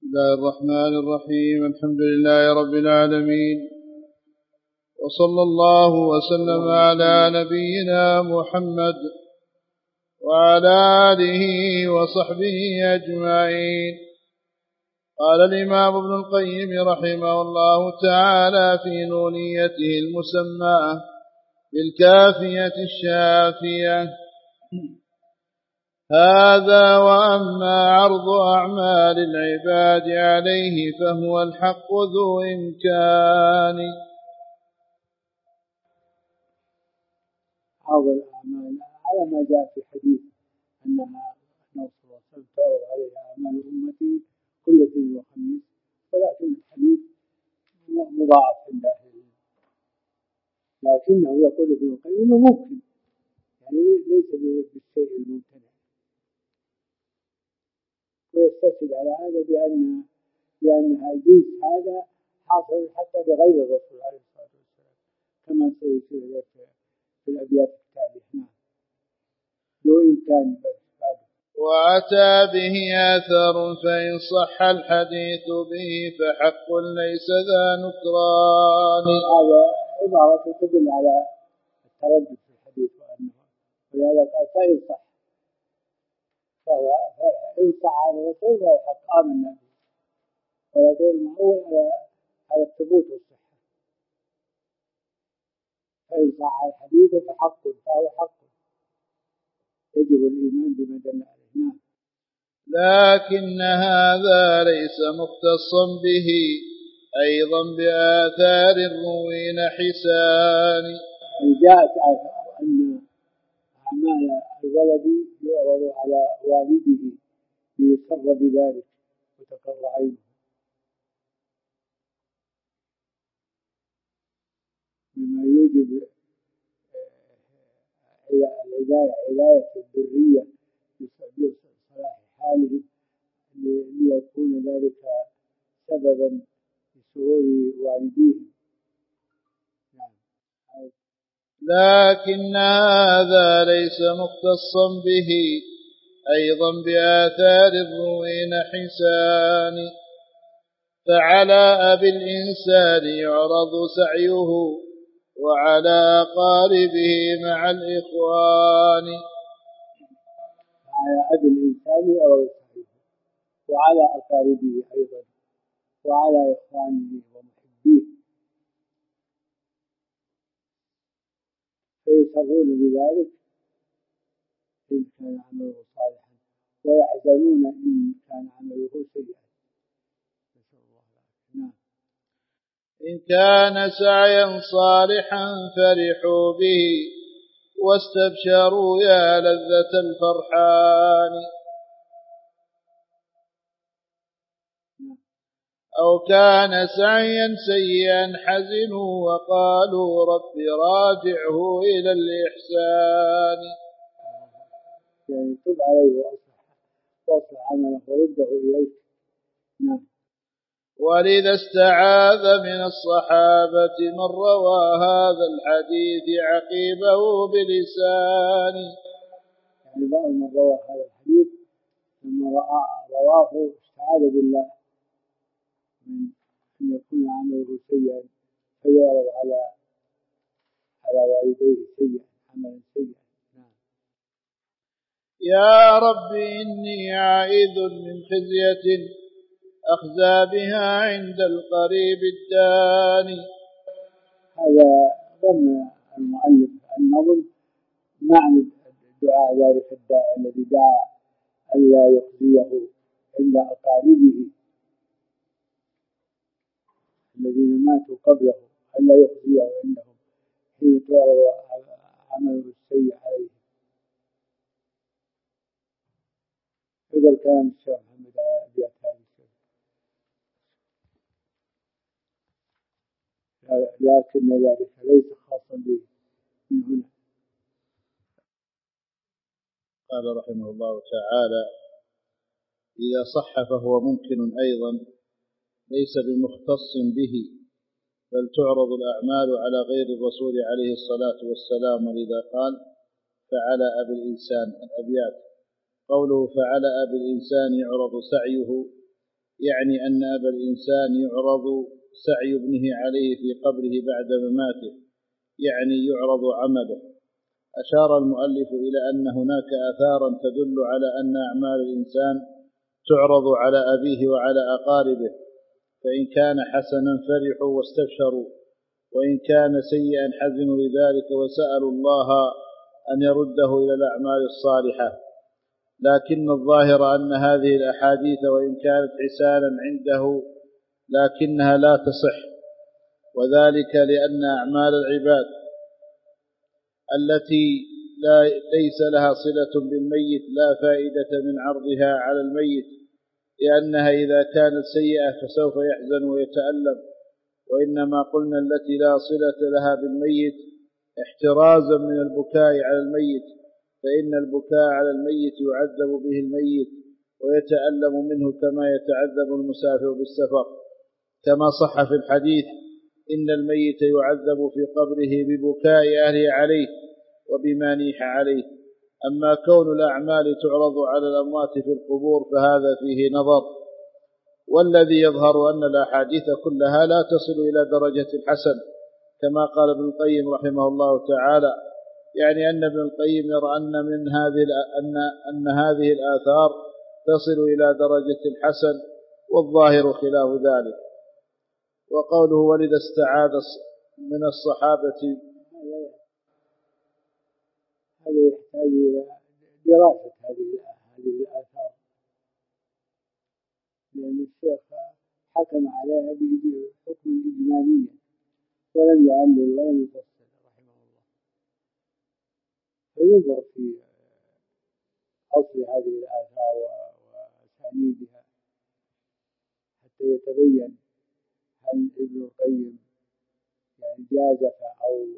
الله الرحمن الرحيم. الحمد لله رب العالمين، وصلى الله وسلم على نبينا محمد وعلى آله وصحبه أجمعين. قال الإمام ابن القيم رحمه الله تعالى في نونيته المسماة بالكافية الشافية: هذا وأما عرض أعمال العباد عليه فهو الحق ذو إمكان. عرض الأعمال على ما جاء في حديث أنها صلى الله عليه وسلم تعرض عليها أعمال أمتي كل اثنين وخميس، ولكن الحديث مضاعف عند أهل العلم، لكنه يقول ابن القيم إنه ممكن، يعني ليس بالشيء الممتنع، ويستشهد على هذا بأن الجنس هذا حاصل حتى بغير الرسول عليه الصلاة والسلام، كما سيشير في الأبيات التالية. ذو إمكان. وأتى به آثار فإن صح الحديث به فحق ليس ذا نكران. هذا عبارة تدل على التردد في الحديث ولهذا قال فإن صح، فإن صح عن الرسول فهو حق آمنا به، ولكن المعول على الثبوت والصحة. فإن صح الحديث فهو حق، يجب الإيمان بما دل عليه. لكن هذا ليس مختصا به أيضا بآثار الروين حسان. جاءت آثار أن أعمال الولد يعرض على والده ليسر بذلك وتقر عينه، مما يوجب عناية الذرية بصلاح حالهم، ليكون ذلك سببا لسرور والديهم. لكن هذا ليس مختصا به أيضا بآثار الروين حسان. فعلى أبي الإنسان يعرض سعيه وعلى أقاربه مع الإخوان. على أبي الإنسان يعرض سعيه وعلى أقاربه أيضا وعلى إخوانه ومحبيه، فيسرون بذلك إن كان عمله صالحا ويحزنون إن كان عمله سيئا. إن كان سعيا صالحا فرحوا به واستبشروا يا لذة الفرحان. أو كان سعيا سيئا حزنوا وقالوا رب راجعه إلى الإحسان. يعني تب عليه وأصلح عمله ورده إليك. ولذا استعاذ من الصحابة من روى هذا الحديث عقيبه بلسان. يعني بعض من روى هذا الحديث لما رواه استعاذ بالله من أن يكون عمله سيئا فيعرض على والديه سيئا، عملا سيئا. يا رب إني عائذ من خزية أخزى بها عند القريب الداني. هذا ضمن المؤلف النظم معنى دعاء ذلك الداعي الذي دعا ألا يخزيه عند أقاربه الذين ماتوا قبله، ألا يخزيه عندهم حين تعرض عمله السيء عليه. هذا الكلام الشيخ محمد أبيات هذا الشيخ. لكن ذلك ليس خاصا به من هنا. قال رحمه الله تعالى: إذا صح فهو ممكن أيضا ليس بمختص به، بل تعرض الأعمال على غير الرسول عليه الصلاة والسلام. ولذا قال: فعلى أبي الإنسان. الأبيات: قوله فعلى أبي الإنسان يعرض سعيه يعني أن أبا الإنسان يعرض سعي ابنه عليه في قبره بعد مماته، يعني يعرض عمله. أشار المؤلف إلى أن هناك آثارا تدل على أن أعمال الإنسان تعرض على أبيه وعلى أقاربه، فإن كان حسنا فرحوا واستبشروا، وإن كان سيئا حزنوا لذلك وسألوا الله أن يرده إلى الأعمال الصالحة. لكن الظاهر أن هذه الأحاديث وإن كانت حسانا عنده لكنها لا تصح، وذلك لأن أعمال العباد التي ليس لها صلة بالميت لا فائدة من عرضها على الميت، لأنها إذا كانت سيئة فسوف يحزن ويتألم، وإنما قلنا التي لا صلة لها بالميت احترازا من البكاء على الميت، فإن البكاء على الميت يعذب به الميت ويتألم منه كما يتعذب المسافر بالسفر، كما صح في الحديث إن الميت يعذب في قبره ببكاء أهله عليه وبما نيح عليه. أما كون الأعمال تعرض على الأموات في القبور فهذا فيه نظر، والذي يظهر أن الأحاديث كلها لا تصل إلى درجة الحسن، كما قال ابن القيم رحمه الله تعالى، يعني أن ابن القيم يرى أن هذه الآثار تصل إلى درجة الحسن، والظاهر خلاف ذلك. وقوله ولذا استعاذ من الصحابة، هذا يحتاج إلى دراسة هذه الآثار، لأن الشيخ حكم عليها بحكم إجماليا ولم يعلل ولم يفصل رحمه الله، فينظر في أصل هذه الآثار وأسانيدها حتى يتبين هل ابن القيم يعني جازف أو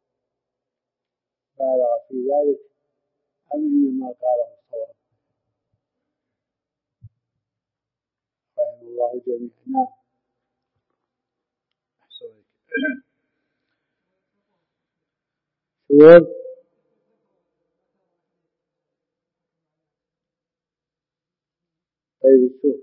بالغ في ذلك أم إنما قاله الصواب، رحمه الله جميعا. نعم. طيب الشوف.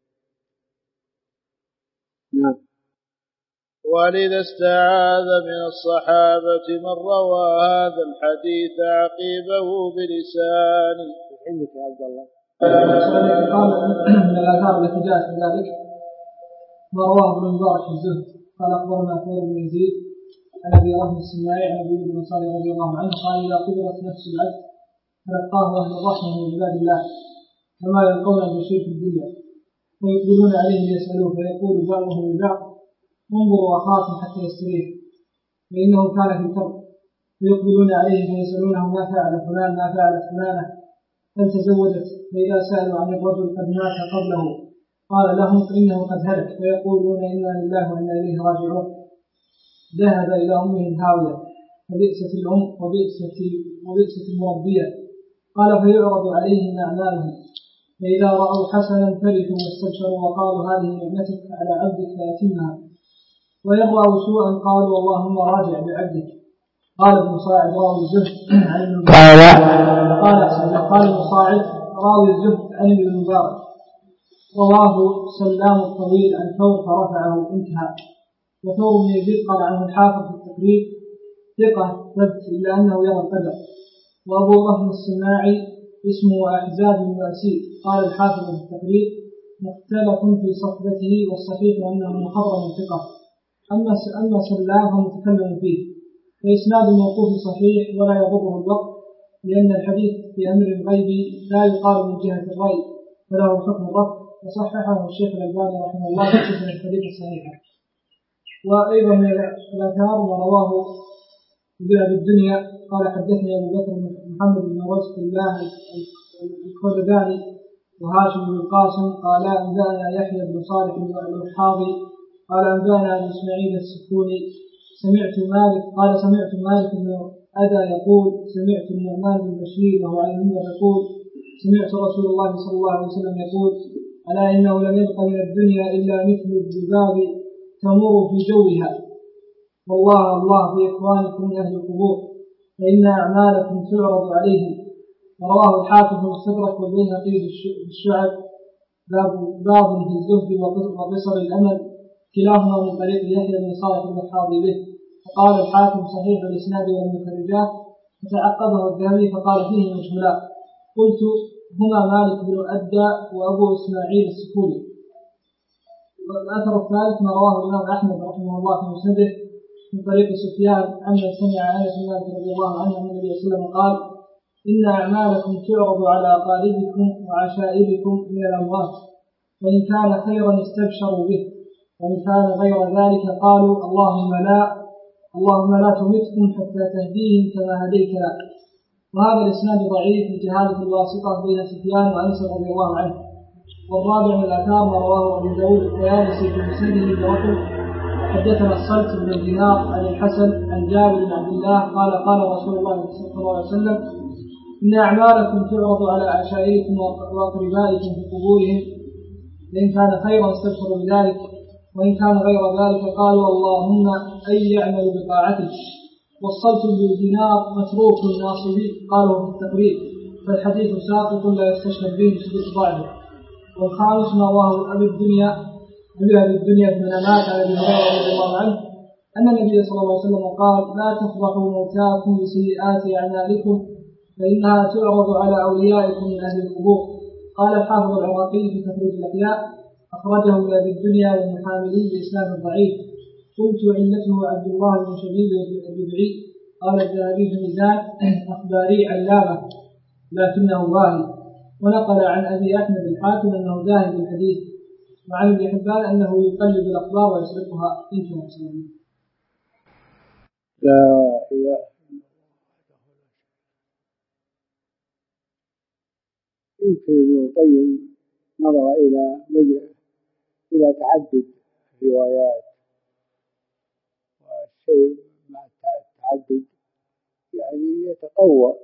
نعم. ولذا استعاذ من الصحابة من روى هذا الحديث عقيبه بلسان. عندك يا عبد الله. قال من الآثار التي جاءت من ذلك ما رواه ابن مبارك في الزهد قال أخبرنا ثور بن يزيد عن أبي رحمة السماعي عن أبي بن صالح رضي الله عنه قال إذا قدرت نفس العبد فلقاه أهل الرحمة من عباد الله كما يلقون البشير في الدنيا، ويقبلون عليه ليسألوه فيقول بعضهم لبعض انظروا أخاكم حتى يستريح فإنه كان في الكرب، فيقبلون عليه فيسألونه ما فعل فلان ما فعلت فلانة هل تزوجت، فإذا سألوا عن الرجل قد مات قبله قال لهم فإنه قد هلك، فيقولون إنا لله وإنا إليه راجعون، ذهب إلى أمه الهاوية فبئست الأم وبئست المربية. قال فيعرض عليهم أعمالهم، فإذا رأوا حسنا فرحوا واستبشروا وقالوا هذه نعمتك على عبدك فأتمها، وإن رأوا سوءا قالوا اللهم راجع بعبدك. قال ابن صاعد راوي الزهد عن ابن صاعد راوي الزهد عن ابن المبارك رواه سلام الطويل عن ثور فرفعه انتهى. وثور بن يزيد قال عنه الحافظ في التقريب ثقة ثبت إلا أنه يرى القدر. وأبو رحمة السماعي اسمه أحزاب بن أسيد قال الحافظ في التقريب مختلف في صحبته والصحيح أنه مخضرم ثقة، أما سلام فمتكلم فيه، فإسناد الموقوف صحيح ولا يضره الوقت، لأن الحديث في أمر الغيب لا يقال من جهة الرأي فله حكم الرفع، وصححه الشيخ الألباني رحمه الله في سلسلة الحديث الصحيحة. وأيضا من الآثار ما رواه ابن أبي الدنيا قال حدثني أبو بكر محمد بن رزق الله الخلداني وهاشم بن القاسم قال أنبأنا يحيى بن صالح بن الحاضي قال أنبأنا أبو إسماعيل السكوني سمعت مالك بن أدى يقول سمعت النعمان بن بشير وهو عن المنبر يقول سمعت رسول الله صلى الله عليه وسلم يقول ألا إنه لم يبق من الدنيا إلا مثل الذباب تمر في جوها، والله الله في إخوانكم أهل القبور فإن أعمالكم تعرض عليهم. ورواه الحافظ المستدرك والبيهقي بالشعب باب في الزهد وقصر الأمل، كلاهما من طريق يحيى بن صالح المحاضي به. فقال الحاكم صحيح الإسناد والمخرجات، فتعقبه الذهبي فقال فيه مجهولان. قلت هما مالك بن أدى وأبو إسماعيل السكولي. والأثر الثالث ما رواه الإمام أحمد رحمه الله في مسنده من طريق سفيان عمن سمع أنس بن مالك رضي الله عنه أن النبي صلى الله عليه وسلم قال: إن أعمالكم تعرض على أقاربكم وعشائركم من الأموات، فإن كان خيرا استبشروا به، وإن كان غير ذلك قالوا اللهم لا تمتهم حتى تهديهم كما هديتنا. وهذا الإسناد ضعيف لجهالة الواسطة بين سفيان وأنس رضي الله عنه. والرابع من الآثار ما رواه أبو داود الطيالسي في مسنده برقم: حدثنا الصلت بن دينار عن الحسن عن جابر بن عبد الله قال: قال رسول الله صلى الله عليه وسلم: إن أعمالكم تعرض على عشائركم وأقربائكم في قبورهم، فإن كان خيرا استبشروا بذلك، وإن كان غير ذلك قالوا اللهم أي يعمل بطاعتك. والصلت بالدينار متروك الناصبي قالوا في التقريب، فالحديث ساقط لا يستشهد به شديد ضعفه. والخامس ما رواه أبي الدنيا بن منامات على أبي هريرة رضي الله عنه أن النبي صلى الله عليه وسلم قال: لا تفضحوا موتاكم بسيئات أعمالكم، فإنها تعرض على أوليائكم من أهل القبور. قال الحافظ العراقي في تخريج الأحياء: أخرجه لأبي الدنيا والمحاملي بإسناد ضعيف. قلت علته عبد الله بن شبيب الربعي. قال الذهبي في الميزان: أخباري علامة لكنه واهي. ونقل عن أبي أحمد الحاكم أنه زاهد الحديث، وعن ابن حبان أنه يقلب الأخبار ويسرقها. انتهى سنة. لا إله يمكن ابن القيم نظر إلى تعدد الروايات، والشيء مع التعدد يعني يتقوى،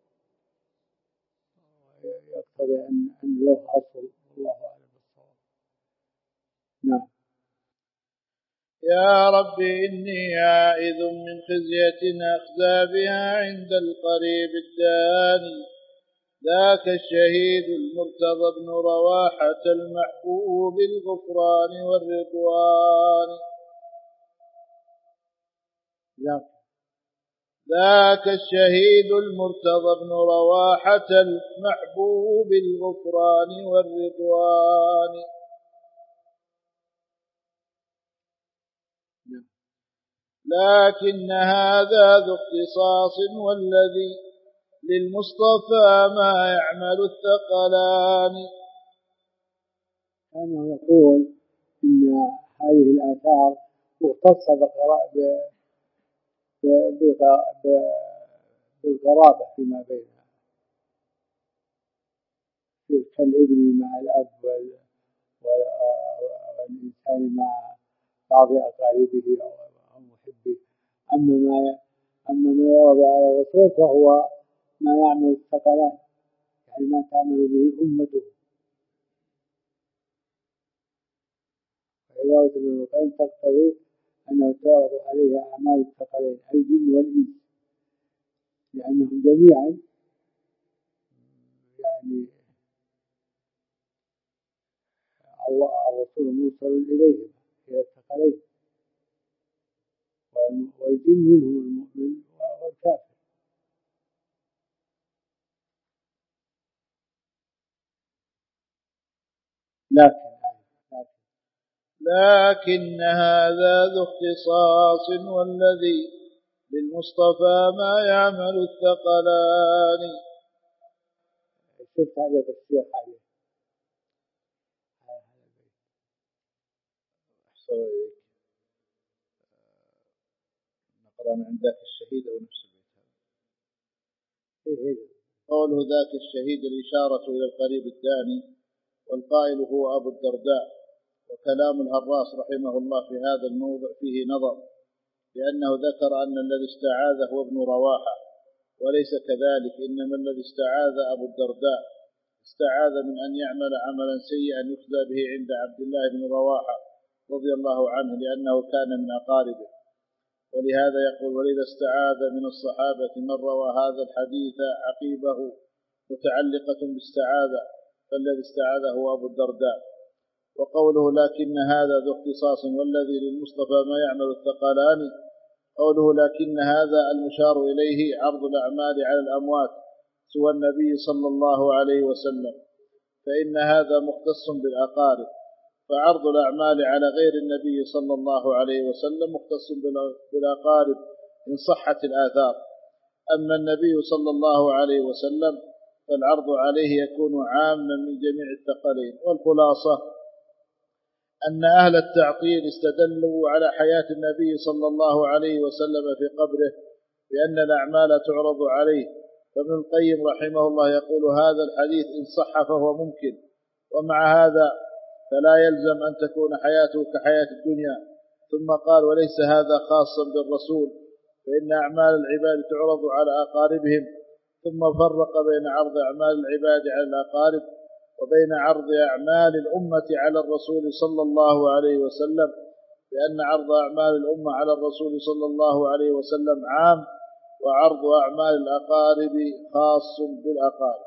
يقتضي أن له أصل. الله أعلم بالصواب. نعم. يا رب إني عائذ من خزية أخزى بها عند القريب الداني، ذاك الشهيد المرتضى بن رواحة المحبوب بالغفران والرضوان. ذاك الشهيد المرتضى بن رواحة المحبوب بالغفران والرضوان. لكن هذا ذو اختصاص، والذي للمصطفى ما يعمل الثقلان. كانه يقول إن هذه الآثار مختصة بالقرابة فيما بينها، كالابن مع الأب والإنسان مع بعض أقاربه أو محبه. أما ما يعرض على الرسول فهو ما يعمل الثقلان، يعني ما تعمل به أمته. عبارة ابن القيم تقتضي أنه تعرض عليه أعمال الثقلين الجن والإنس، لأنهم جميعا يعني الرسول مرسل إليهم إلى الثقلين، والجن منهم المؤمن والكافر. لكن هذا ذو اختصاص، والذي للمصطفى ما يعمل الثقلان. شفت هذا التفسير عليه. نقرأ من ذاك الشهيد أو نفس البيت. قوله ذاك الشهيد الإشارة إلى القريب الداني، والقائل هو أبو الدرداء. وكلام الهراس رحمه الله في هذا الموضع فيه نظر، لأنه ذكر أن الذي استعاذ هو ابن رواحة، وليس كذلك، إنما الذي استعاذ أبو الدرداء. استعاذ من أن يعمل عملا سيئا يخزى به عند عبد الله بن رواحة رضي الله عنه، لأنه كان من أقاربه. ولهذا يقول: ولذا استعاذ من الصحابة من روى هذا الحديث عقيبه متعلقة باستعاذ، فالذي استعاذه هو أبو الدرداء. وقوله لكن هذا ذو اختصاص والذي للمصطفى ما يعمل الثقلان، قوله لكن هذا المشار إليه عرض الأعمال على الأموات سوى النبي صلى الله عليه وسلم، فإن هذا مختص بالأقارب، فعرض الأعمال على غير النبي صلى الله عليه وسلم مختص بالأقارب إن صحت الآثار. أما النبي صلى الله عليه وسلم فالعرض عليه يكون عاما من جميع الثقلين. والخلاصة أن أهل التعطيل استدلوا على حياة النبي صلى الله عليه وسلم في قبره بأن الأعمال تعرض عليه. فابن القيم رحمه الله يقول هذا الحديث إن صح فهو ممكن، ومع هذا فلا يلزم أن تكون حياته كحياة الدنيا. ثم قال وليس هذا خاصا بالرسول، فإن أعمال العباد تعرض على أقاربهم. ثم فرق بين عرض أعمال العباد على الأقارب وبين عرض أعمال الأمة على الرسول صلى الله عليه وسلم، لأن عرض أعمال الأمة على الرسول صلى الله عليه وسلم عام، وعرض أعمال الأقارب خاص بالأقارب.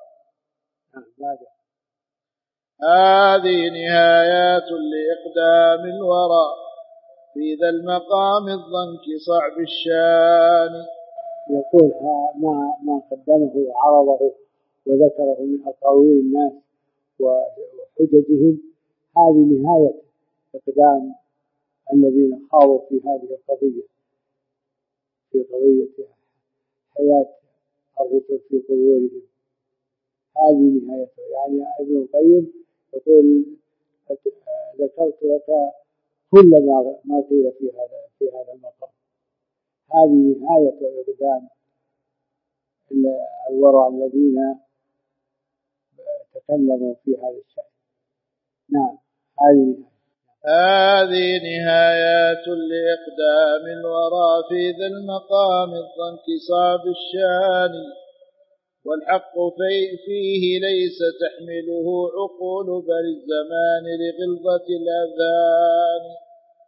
هذه نهايات لإقدام الورى في ذا المقام الضنك صعب الشان. يقول ما قدمه وعرضه وذكره من أقاويل الناس وحججهم، هذه نهاية إقدام الذين خاضوا في هذه القضية، في قضية حياة الرسل في قبورهم. هذه نهايته. يعني ابن القيم يقول ذكرت لك كل ما قيل في هذا المقام. هذه نهاية إقدام الورع الذين تكلموا في هذا الشأن. نعم، هذه نهايات لإقدام الورى في ذا المقام الضنك صعب الشان، والحق فيه ليس تحمله عقول بل الزمان لغلظة الأذان.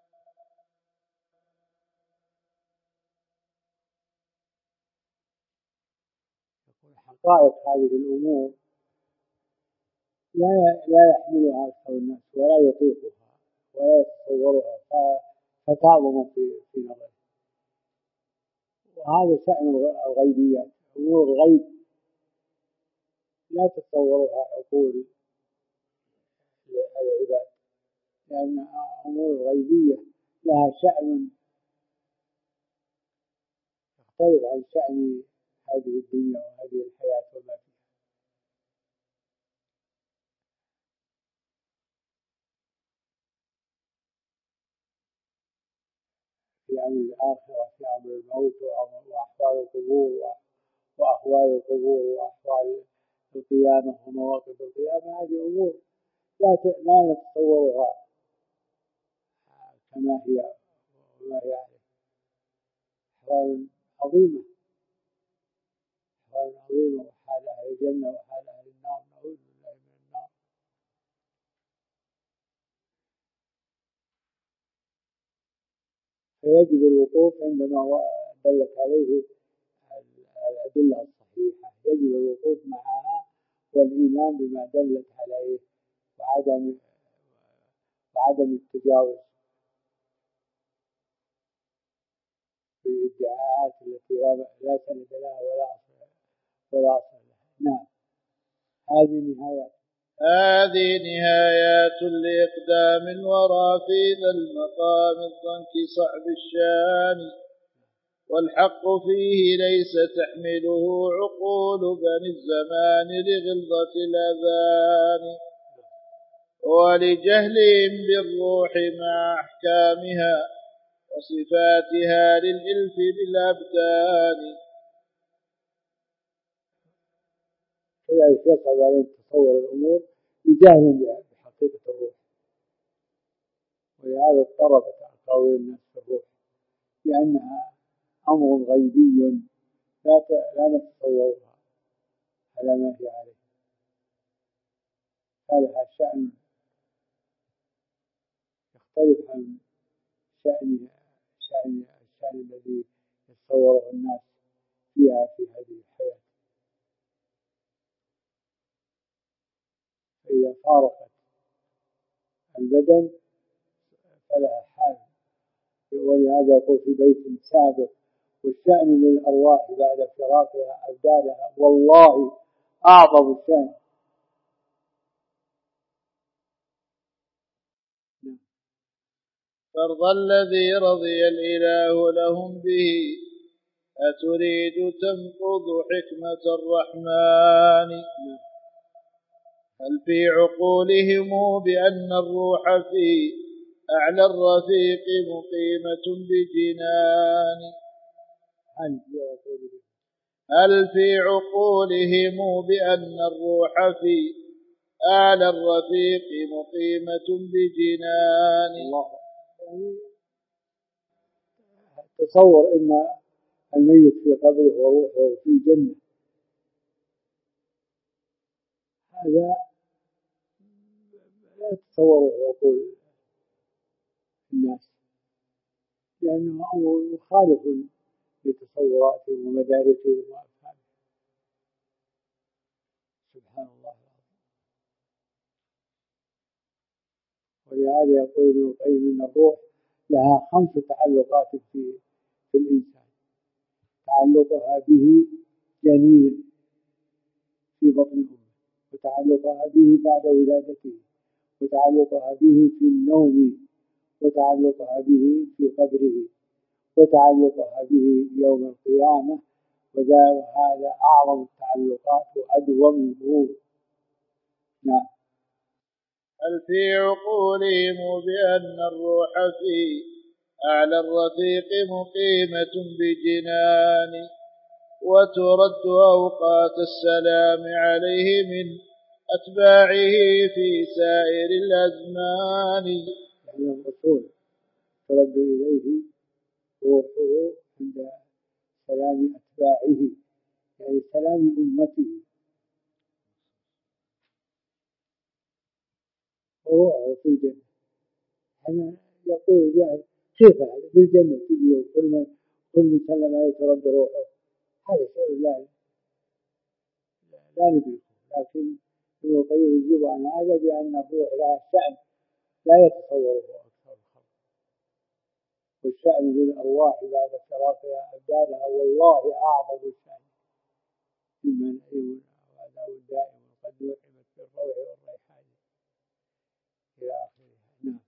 حقائق هذه الأمور لا يحملها أكثر الناس ولا يطيقها ولا يتصورها، فتعظم في نظره. وهذا شأن الغيبيات. أمور الغيب لا تتصورها عقول العباد، لأن أمور الغيبية لها شأن يختلف عن شأن هذه الدنيا وهذه الحياة وما فيها. في أمر الآخرة، في أمر الموت وأحوال القبور وأحوال القبور وأحوال القيامة ومواقف القيامة، هذه أمور لا نتصورها كما هي وما هي عليه. أحوال عظيمة، أحوال عظيمة، وحال أهل الجنة وحال أهل النار، نعوذ بالله من النار. فيجب الوقوف عندما دلت عليه الأدلة الصحيحة، يجب الوقوف معها والإيمان بما دلت عليه وعدم التجاوز في الادعاءات التي لا سند لها ولا أصل لها. نعم، هذه نهايات لإقدام الورى في ذا المقام الضنك صعب الشان، والحق فيه ليس تحمله عقول بني الزمان لغلظة الأذان، ولجهلهم بالروح مع أحكامها وصفاتها للإلف بالأبدان. كذلك يصعب عليهم تصور الأمور بجهل بحقيقة الروح، ولهذا اضطربت أقاويل الناس في الروح، لأنها أمر غيبي لا نتصورها على ما هي عليه. هذا شأن يختلف عن شأن الذي يتصوره الناس في هذه الحياة. فإذا فارقت البدن فلها حال. ولهذا يقول في بيت سابق: والشأن للأرواح بعد فراقها أبدانها والله أعظم الشأن. فرض الذي رضي الإله لهم به أتريد تنقض حكمة الرحمن. هل في عقولهم بأن الروح في أعلى الرفيق مقيمة بجنان؟ هل في عقولهم بأن الروح في أعلى الرفيق مقيمة بجنان؟ تصور أن الميت في قبره وروحه في الجنة، هذا لا تتصوره عقول الناس، لأنه أمر مخالف لتصوراتهم ومداركهم وأفهامهم. سبحان الله العظيم. ولهذا يقول ابن القيم إن الروح لها 5 تعلقات في الإنسان: تعلقها به جنينا في بطن أمه، وتعلقها به بعد ولادته، وتعلقها به في النوم، وتعلقها به في قبره، وتعلقها به يوم القيامة. وهذا أعظم التعلقات وأدومه. نعم. هل في عقولهم بأن الروح في أعلى الرفيق مقيمة بجنان وترد أوقات السلام عليه من أتباعه في سائر الأزمان؟ يعني الرسول ترد إليه روحه عند سلام أتباعه، يعني سلام أمته، وروحه في الجنة. أنا يقول الجاهل: كيف هذا في الجنة تجي وكل من سلم عليه ترد روحه؟ هذا شيء لا ندركه. لكن ابن القيم يجيب عن هذا بأن الروح لها شأن لا يتصوره أكثر الخلق. والشأن للأرواح بعد فراقها أبدانها والله أعظم الشأن مما نعيم وعذاب دائم وقد لحمت في الروح والريحان إلى آخرها.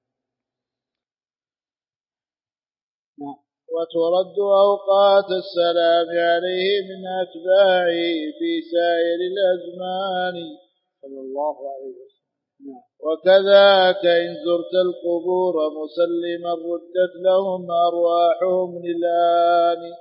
نعم. وترد أوقات السلام عليه من أتباعه في سائر الأزمان صلى الله عليه وسلم. وكذاك إن زرت القبور مسلما ردت لهم أرواحهم للآن.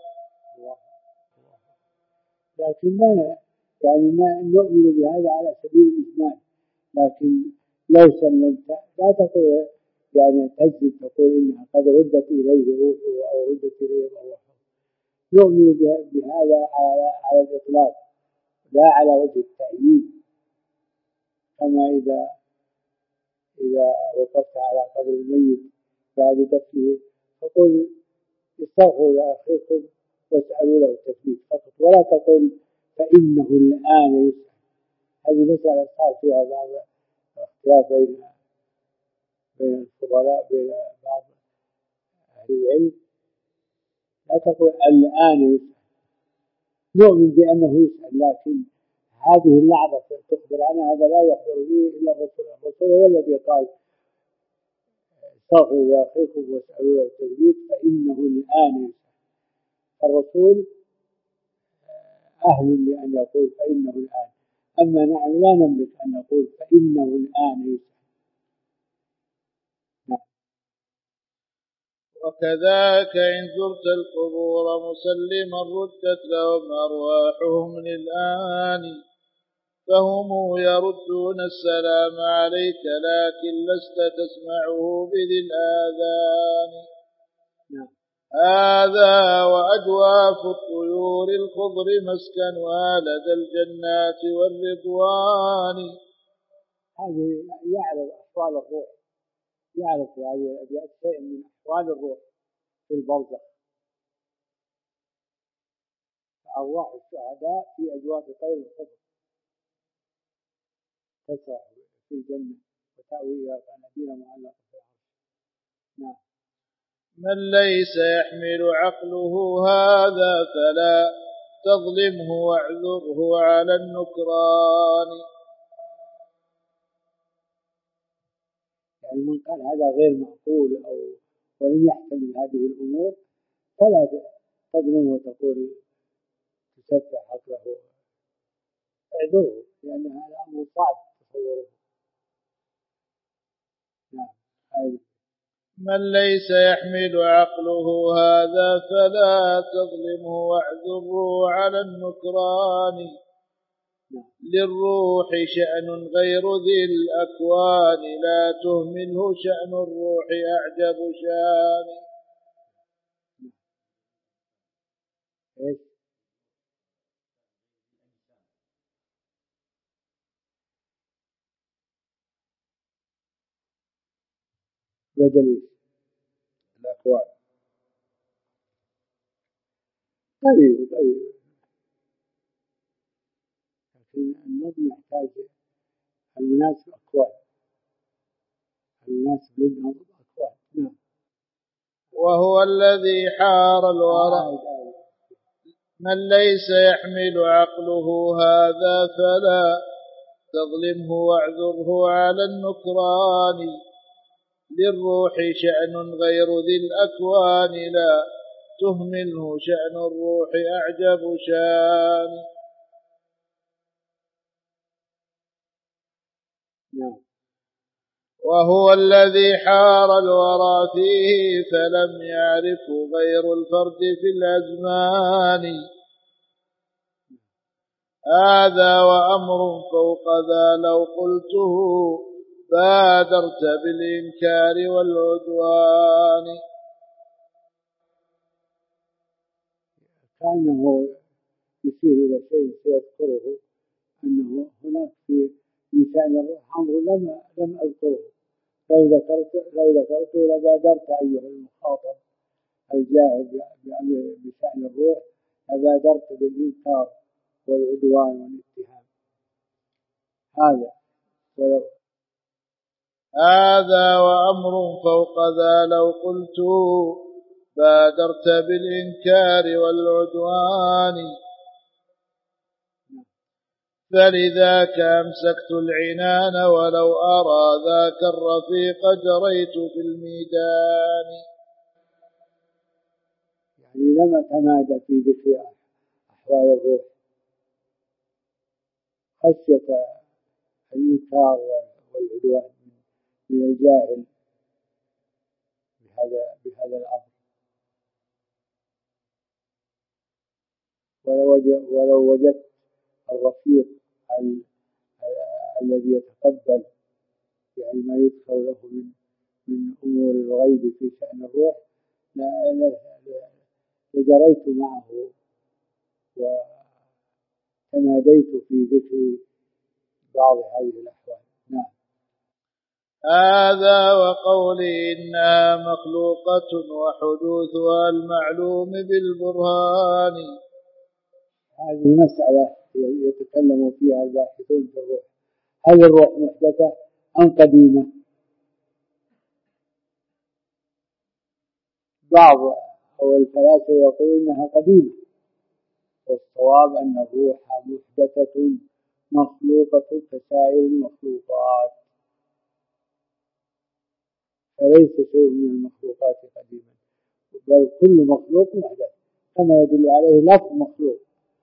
لكن ما يعني نؤمن بهذا على سبيل الإجمال، لكن لو سلمت لا تقول يعني تجزم تقول إنها قد ردت إليه روحه أو ردت إليه أرواحه. نؤمن بهذا على الإطلاق لا على وجه التأييد. كما إذا وقفت على قبر الميت بعد دفنه فقل استغفروا لأخيكم واسألوا له التثبيت فقط، ولا تقول فإنه الآن يسأل. هذه مسألة صار فيها بعض اختلاف بين الفضلاء بين بعض أهل العلم. لا تقول الآن يسأل. نؤمن بأنه يسأل، لكن هذه اللحظة تخبر عنها هذا لا يخبر به إلا الرسول. الرسول هو الذي قال استغفروا لأخيكم واسألوا له التثبيت فإنه الآن يسأل. الرسول أهل لأن يقول فإنه الآن، أما نحن لا نملك أن نقول فإنه الآن يسأل. وكذاك إن زرت القبور مسلما ردت لهم أرواحهم للآن فهم يردون السلام عليك لكن لست تسمعه بذي الآذان. هذا وأجواف الطيور الخضر مسكنها لدى الجنات والرضوان. هذه يعرض أحوال الروح، يعرض في هذه الأبيات شيء من أحوال الروح في البرزخ. أرواح الشهداء في أجواف طير الخضر تسرح في الجنة وتأويها قناديل معلقة في العرش. نعم. من ليس يحمل عقله هذا فلا تظلمه واعذره على النكران. يعني من قال هذا غير معقول أو ولم يحتمل هذه الأمور فلا تظلمه وتقول تسفح عقله، اعذره، لأن هذا أمر صعب تصوره. نعم. من ليس يحمل عقله هذا فلا تظلمه واعذره على النكران. للروح شأن غير ذي الأكوان لا تهمله شأن الروح أعجب شان. بدل الأكوان قريب، لكن النظم يحتاج المناسب أكوان، المناسب للنظم أكوان. نعم. وهو الذي حار الورى. من ليس يحمل عقله هذا فلا تظلمه واعذره على النكران. للروح شأن غير ذي الأكوان لا تهمله شأن الروح أعجب شان. وهو الذي حار الورى فيه فلم يعرفه غير الفرد في الأزمان. هذا وأمر فوق ذا لو قلته بادرت بالإنكار والعدوان. كأنه يشير إلى شيء سيذكره، أنه هناك في شأن الروح أمر لم أذكره، لو ذكرته لبادرت أيها المخاطب الجاهل بشأن الروح، لبادرت بالإنكار والعدوان والاتهام. هذا وأمر فوق ذا لو قلت بادرت بالإنكار والعدوان. فلذاك أمسكت العنان ولو أرى ذاك الرفيق جريت في الميدان. يعني لم أتمادى في ذكر أحوال الروح خشية الإنكار والعدوان من الجاهل بهذا الأمر. ولو وجدت الرفيق الذي يتقبل يعني ما يذكر له من أمور الغيب في شأن الروح لجريت معه وتماديت في ذكر بعض هذه الأحوال. نعم. هذا وقولي إنها مخلوقة وحدوثها المعلوم بالبرهان. هذه مسألة يتكلم فيها الباحثون في الروح، هل الروح محدثة أم قديمة؟ بعض أو الفلاسفة يقولون إنها قديمة، والصواب أن الروح محدثة مخلوقة كسائر المخلوقات، فليس شيء من المخلوقات قديما، بل كل مخلوق محدث كما يدل عليه لفظ مخلوق،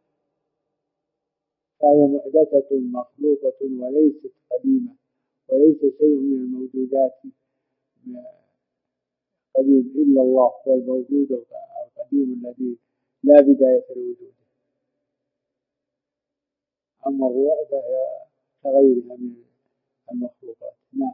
فهي محدثة مخلوقة وليست قديمة، وليس شيء من الموجودات قديم إلا الله هو الموجود القديم الذي لا بداية لوجوده. أما الروح فهي كغيرها من المخلوقات. نعم.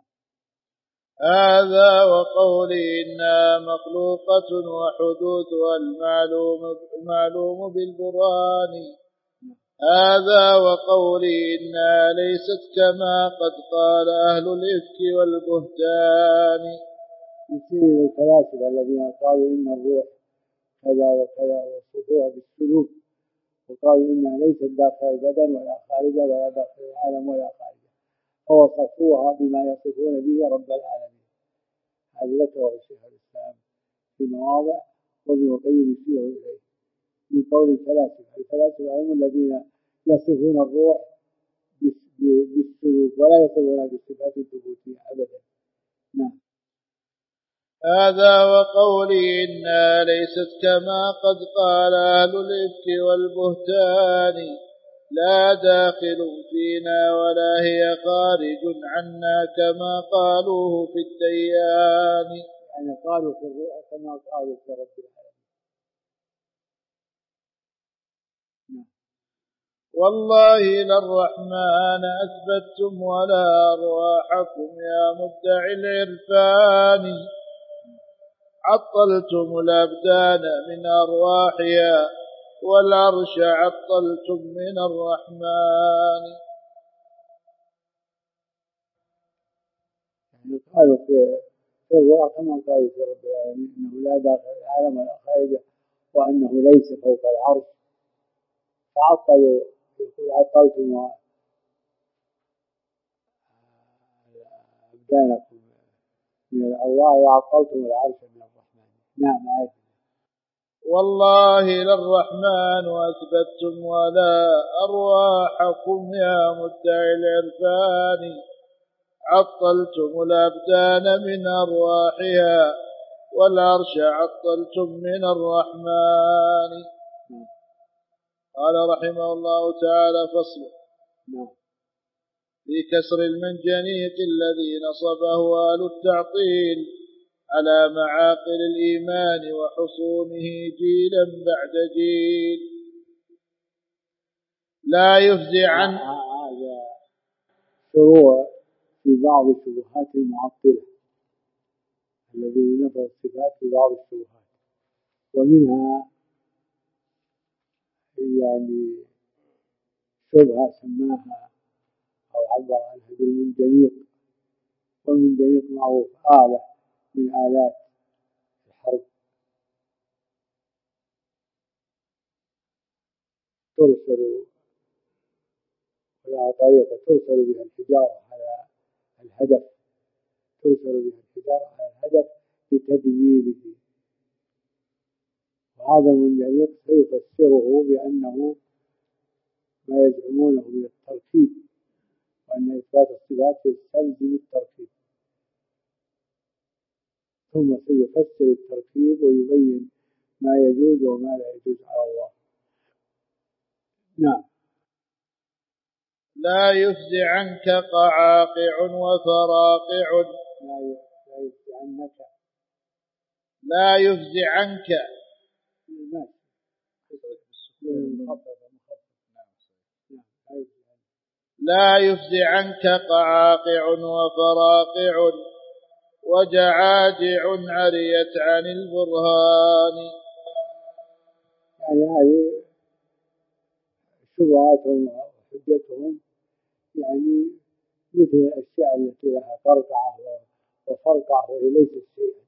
هذا وقولي إنها مخلوقة وحدوثها المعلوم بالبرهان. هذا وقولي إنها ليست كما قد قال أهل الإفك والبهتان. يصير الفلاسفة الذين قالوا إن الروح كذا وكذا وصفوها بالسلوك، وقالوا إنها ليست داخل البدن ولا خارجه ولا داخل العالم ولا خارجه، فوصفوها بما يصفون به رب العالمين. هذا ذكره شيخ الإسلام في مواضع، وابن القيم يشير إليه من قول الفلاسفة. الفلاسفة هم الذين يصفون الروح بالسلوك ولا يصفونها بالصفات الثبوتية أبدا. نعم. هذا وقولي إنها ليست كما قد قال أهل الإفك والبهتان، لا داخل فينا ولا هي خارج عنا كما قالوه في الديان. يعني قالوا في الروح كما قالوا في رب العالمين. والله للرحمن أثبتتم ولا أرواحكم يا مدعي العرفان، عطلتم الأبدان من أرواحها والعرش عطلتم من الرحمن. يعني قالوا في الروح كما قالوا في رب العالمين إنه لا داخل العالم ولا خارجه، وأنه ليس فوق العرش. فعطلوا، يقول عطلتم أبدانكم من الأرواح وعطلتم العرش من الرحمن. نعم. والله للرحمن أثبتتم ولا أرواحكم يا مدعي العرفان، عطلتم الأبدان من أرواحها والعرش عطلتم من الرحمن. قال رحمه الله تعالى: فصل في كسر المنجنيق الذي نصبه أهل التعطيل على معاقل الإيمان وحصونه جيلا بعد جيل، لا يفزع هذا شروع في بعض الشبهات المعطلة الذين نفوا الصفات في بعض الشبهات، ومنها يعني شبهة سماها أو عبر عنها بالمنجنيق. والمنجنيق معروف آلة من آلات الحرب ترسل على طريقة ترسل بها الحجارة على الهدف، ترسل بها الحجارة على الهدف لتدميره. وهذا المنجنيق سيفسره بأنه ما يزعمونه من التركيب، وأن إثبات الصفات يستلزم التركيب، ثم سيفسر التركيب ويبين ما يجوز وما لا يجوز على الله. نعم. لا يفزع عنك قعاقع وفراقع، لا يفزع عنك لا يفزع عنك قعاقع وفراقع وجعاجع عريت عن البرهان. يعني هذه شبهاتهم وحجتهم، يعني مثل الأشياء التي لها فرقعة وفرقعة وهي ليست شيئا،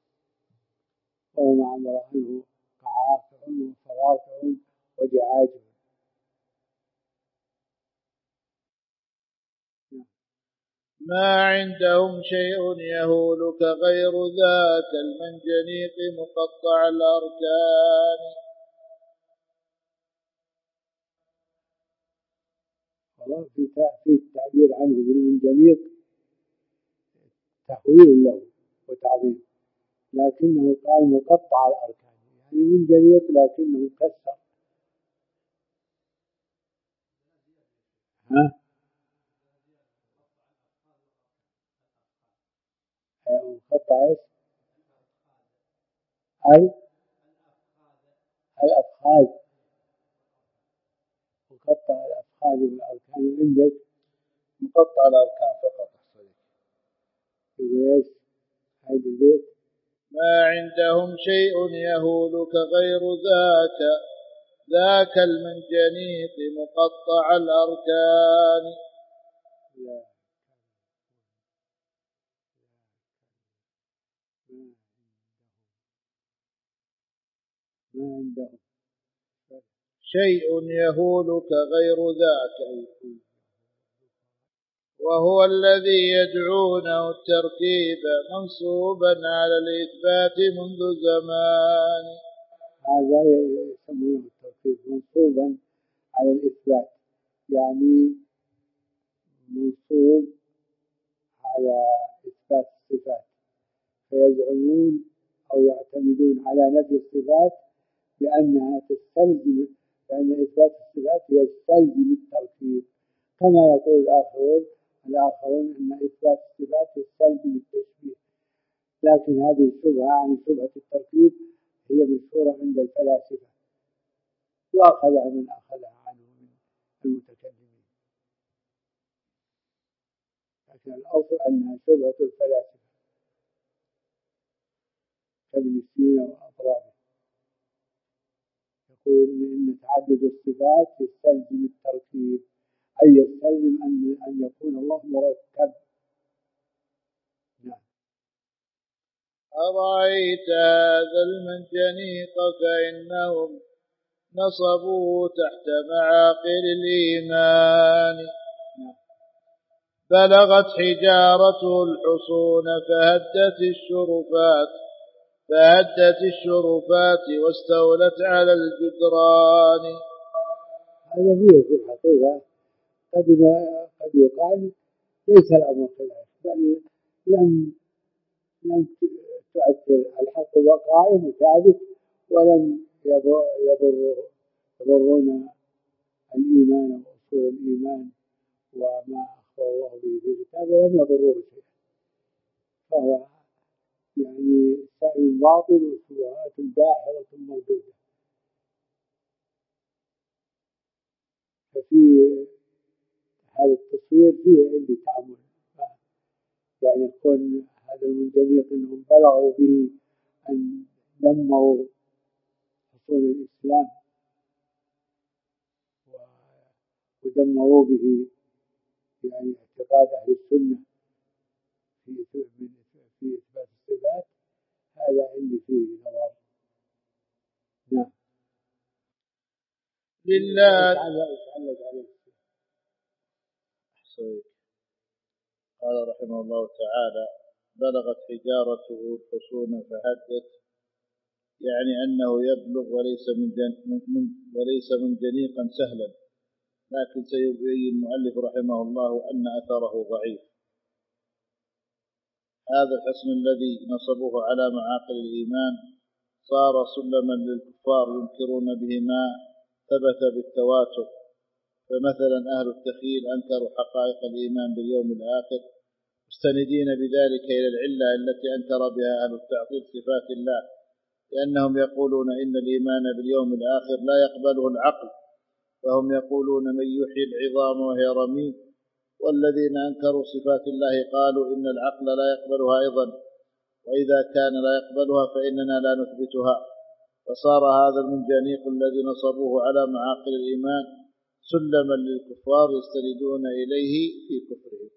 وما عبر عنه قعاقع وفراقع وجعاجع. ما عندهم شيء يهولك غير ذاك المنجنيق مقطع الأركان. في التعبير عنه بالمنجنيق تحويل له وتعظيم، لكنه قال مقطع الأركان، يعني منجنيق لكنه كسر. مقطع ايش؟ الأفخاذ، مقطع الأفخاذ والأركان. عندك مقطع الأركان فقط. يقول ايش هذا البيت؟ ما عندهم شيء يهولك غير ذاك المنجنيق مقطع الأركان. ما عندهم شيء يهولك غير ذاك وهو الذي يدعونه التركيب منصوبا على الإثبات منذ زمان. هذا يسمونه التركيب منصوبا على الإثبات، يعني منصوب على إثبات الصفات، فيزعمون أو يعتمدون على نفي الصفات بأنها تستلزم، لأن إثبات الصفات يستلزم التركيب، كما يقول الآخرون أن إثبات الصفات يستلزم التشبيه. لكن هذه الشبهة عن شبهة التركيب هي مشهورة عند الفلاسفة، وأخذها من أخذها عنه من المتكلمين، لكن الأصل أنها شبهة الفلاسفة كابن سينا وأضرابه، يقولون إن تعدد الصفات يستلزم التركيب، أي يستلزم أن يكون الله مركب. نعم. أرأيت هذا المنجنيق فإنهم نصبوه تحت معاقل الإيمان، بلغت حجارته الحصون فهدت الشرفات واستولت على الجدران. هذا فيه في الحقيقة قد يقال ليس الأمر كذلك، بل لم تؤثر، الحق قائم وثابت، ولم يضرون الإيمان وأصول الإيمان وما أخبر الله به في كتابه، لم يضروه شيئا، فهو يعني سعي باطل وشبهات داحضة موجودة. ففي هذا التصوير فيه عندي تأمل، يعني يكون هذا المنجنيق انهم بلغوا به ان دمروا حصول الاسلام ودمروا به يعني اعتقاد اهل السنه في اثبات الصفات، هذا عندي فيه نظر. نعم. لله قال رحمه الله تعالى: بلغت حجارته الحصون فهدت، يعني أنه يبلغ وليس منجنيقا سهلا، لكن سيبين المؤلف رحمه الله أن أثره ضعيف. هذا الحصن الذي نصبوه على معاقل الإيمان صار سلما للكفار ينكرون به ما ثبت بالتواتر، فمثلا أهل التخيل أنكروا حقائق الإيمان باليوم الآخر مستندين بذلك إلى العلة التي أنكر بها أهل التعطيل صفات الله، لأنهم يقولون إن الإيمان باليوم الآخر لا يقبله العقل، فهم يقولون من يحيي العظام وهي رميم، والذين أنكروا صفات الله قالوا إن العقل لا يقبلها أيضا، وإذا كان لا يقبلها فإننا لا نثبتها، فصار هذا المنجنيق الذي نصبوه على معاقل الإيمان سلما للكفار يستندون إليه في كفرهم.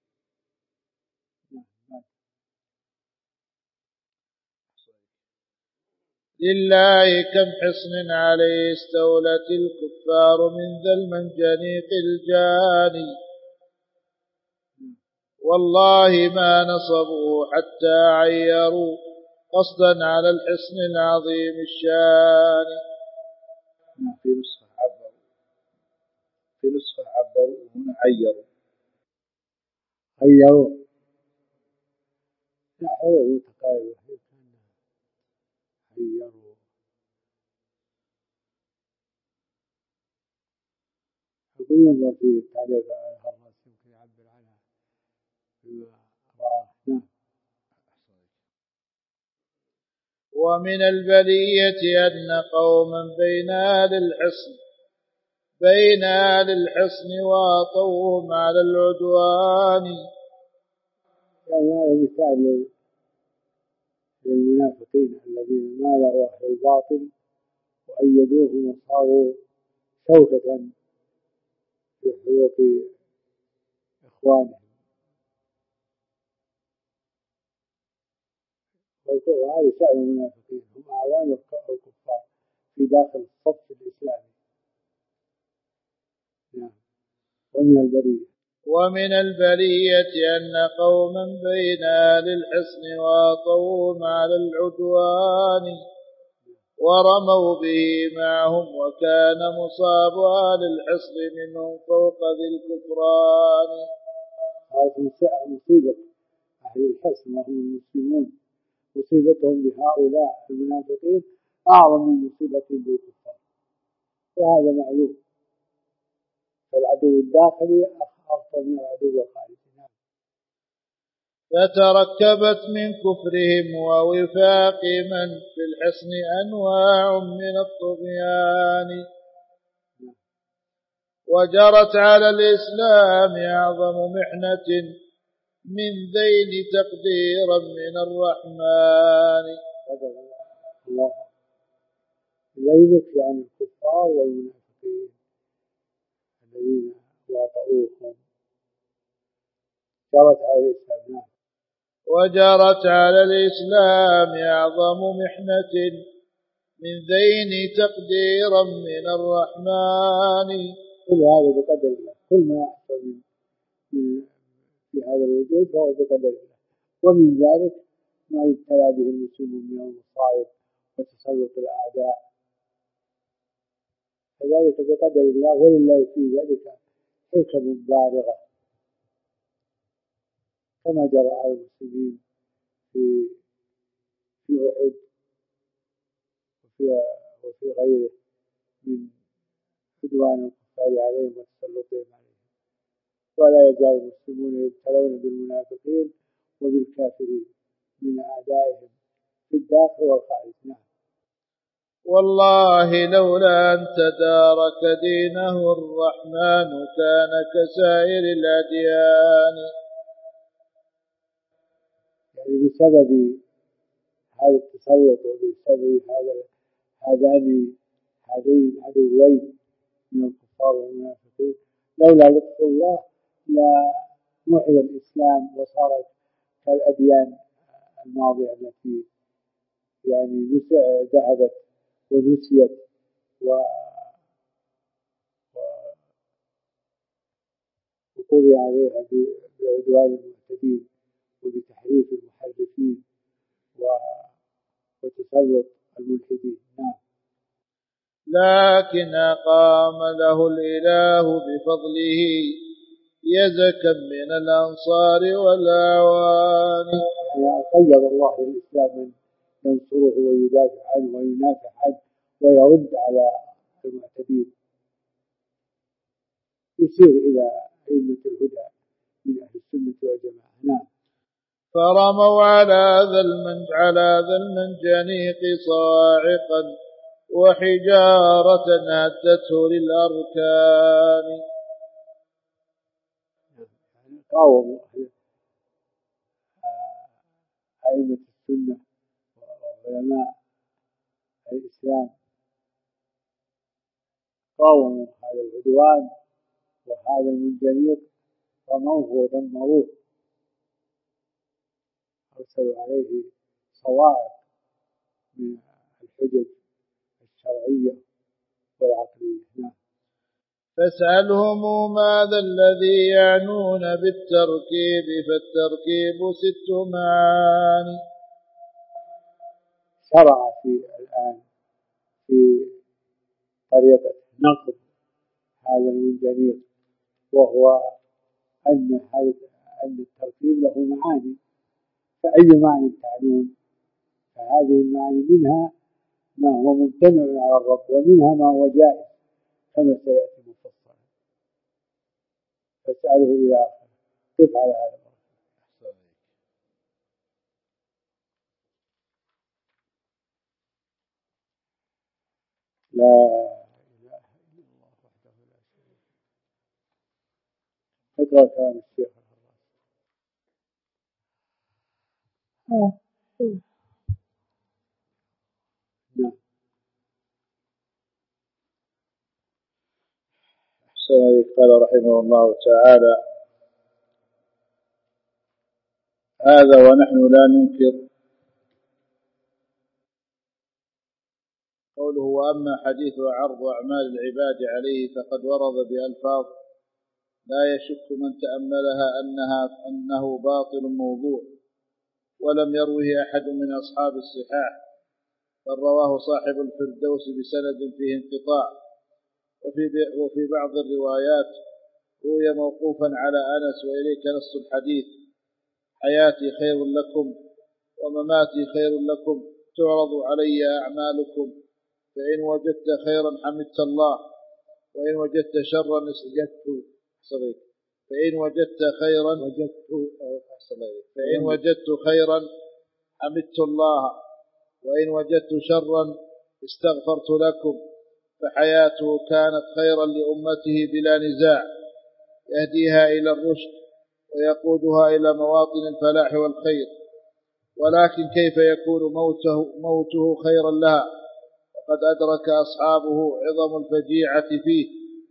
لله كم حصن عليه استولت الكفار من ذا المنجنيق الجاني، والله ما نصبوا حتى عيروا قصدا على الحصن العظيم الشان. في نسخة عبروا هنا عيروا لا حروف متقاربة، عيروا. يقول ينظر في تعليق الهرس يمكن يعبر عنها بما رآه. نعم. ومن البلية أن قوما بين أهل الحصن واطوهم على العدوان. يعني هذا مثال للمنافقين الذين مالوا أهل الباطل وأيدوهم وصاروا شوكة في حلوق إخوانهم، وهذا شأن المنافقين، هم أعوان الكفار في داخل الصف الإسلامي. نعم. ومن البرية ومن البلية أن قوما بين أهل الحصن واطوهم على العدوان ورموا به معهم، وكان مصاب أهل الحصن منهم فوق ذي الكفران. هذه مصيبة أهل الحصن وهم المسلمون، مصيبتهم بهؤلاء المنافقين أعظم من مصيبتهم بالكفار، وهذا معلوم. فالعدو الداخلي أخطر من العدو الخارجي. فتركبت من كفرهم ووفاق من في الحصن أنواع من الطغيان، وجرت على الإسلام أعظم محنة من ذين تقديرا من الرحمن. الله ذينك يعني الكفار والمنافقين الذين واطؤوهم جرت على الإسلام. وجرت على الإسلام أعظم محنة من ذين تقديرا من الرحمن. كل هذا بقدر الله، كل ما يحصل في هذا الوجود فهو بقدر الله، ومن ذلك ما يبتلى به المسلمون من المصائب وتسلط الأعداء، فذلك بقدر الله، ولله في ذلك حكم بالغة، كما جرى على المسلمين في أحد وفي غيره من عدوان الكفار عليهم وتسلطهم عليهم. ولا يزال المسلمون يبتلون بالمنافقين وبالكافرين من أعدائهم في الداخل والخارج. نعم. والله لولا أن تدارك دينه الرحمن كان كسائر الأديان. يعني بسبب هذا التسلط وبسبب هذين العدوين من الكفار والمنافقين، لولا لطف الله لمحي الإسلام وصارت كالأديان الماضية التي يعني ذهبت ونسيت وقضي عليها بعدوان المعتدين وبتحريف المحرفين وتسلط الملحدين. نعم. لكن أقام له الإله بفضله يزكا من الأنصار والأعوان. يعني قيض الله للإسلام من ينصره ويدافع عنه وينافع عنه ويرد على المعتدين، يشير إلى أئمة الهدى من أهل السنة والجماعة. نعم. فرموا على ذا المنجنيق صاعقا وحجارة هدته للأركان. يعني قاوموا أئمة السنة وعلماء الإسلام، قاوموا هذا العدوان وهذا المنجنيق، رموه ودمروه، أرسلوا عليه صواعق من الحجج الشرعية والعقلية. نعم. فاسألهم ماذا الذي يعنون بالتركيب، فالتركيب 6 معاني. شرع الآن في طريقة نقد هذا المنجنيق، وهو أن التركيب له معاني، فأي معنى تعنون، فهذه المعاني منها ما هو ممتنع على الرب ومنها ما هو جائز كما سيأتي مفصلا. فاسأله إلى آخر. كيف على هذا؟ لا إله إلا الله وحده لا شريك له. اقرأ كلام الشيخ. نعم. قال رحمه الله تعالى: هذا ونحن لا ننكر. قوله: وأما حديث عرض أعمال العباد عليه فقد ورد بألفاظ لا يشك من تأملها أنه باطل موضوع، ولم يروه أحد من أصحاب الصحاح، بل رواه صاحب الفردوس بسند فيه انقطاع. وفي بعض الروايات روي موقوفا على أنس وإليك نص الحديث: حياتي خير لكم ومماتي خير لكم، تعرض علي أعمالكم، فإن وجدت خيرا حمدت الله، وإن وجدت شرا فإن وجدت خيرا حمدت الله، وإن وجدت شرا استغفرت لكم. فحياته كانت خيرا لأمته بلا نزاع، يهديها إلى الرشد ويقودها إلى مواطن الفلاح والخير. ولكن كيف يكون موته خيرا لها وقد أدرك أصحابه عظم الفجيعة فيه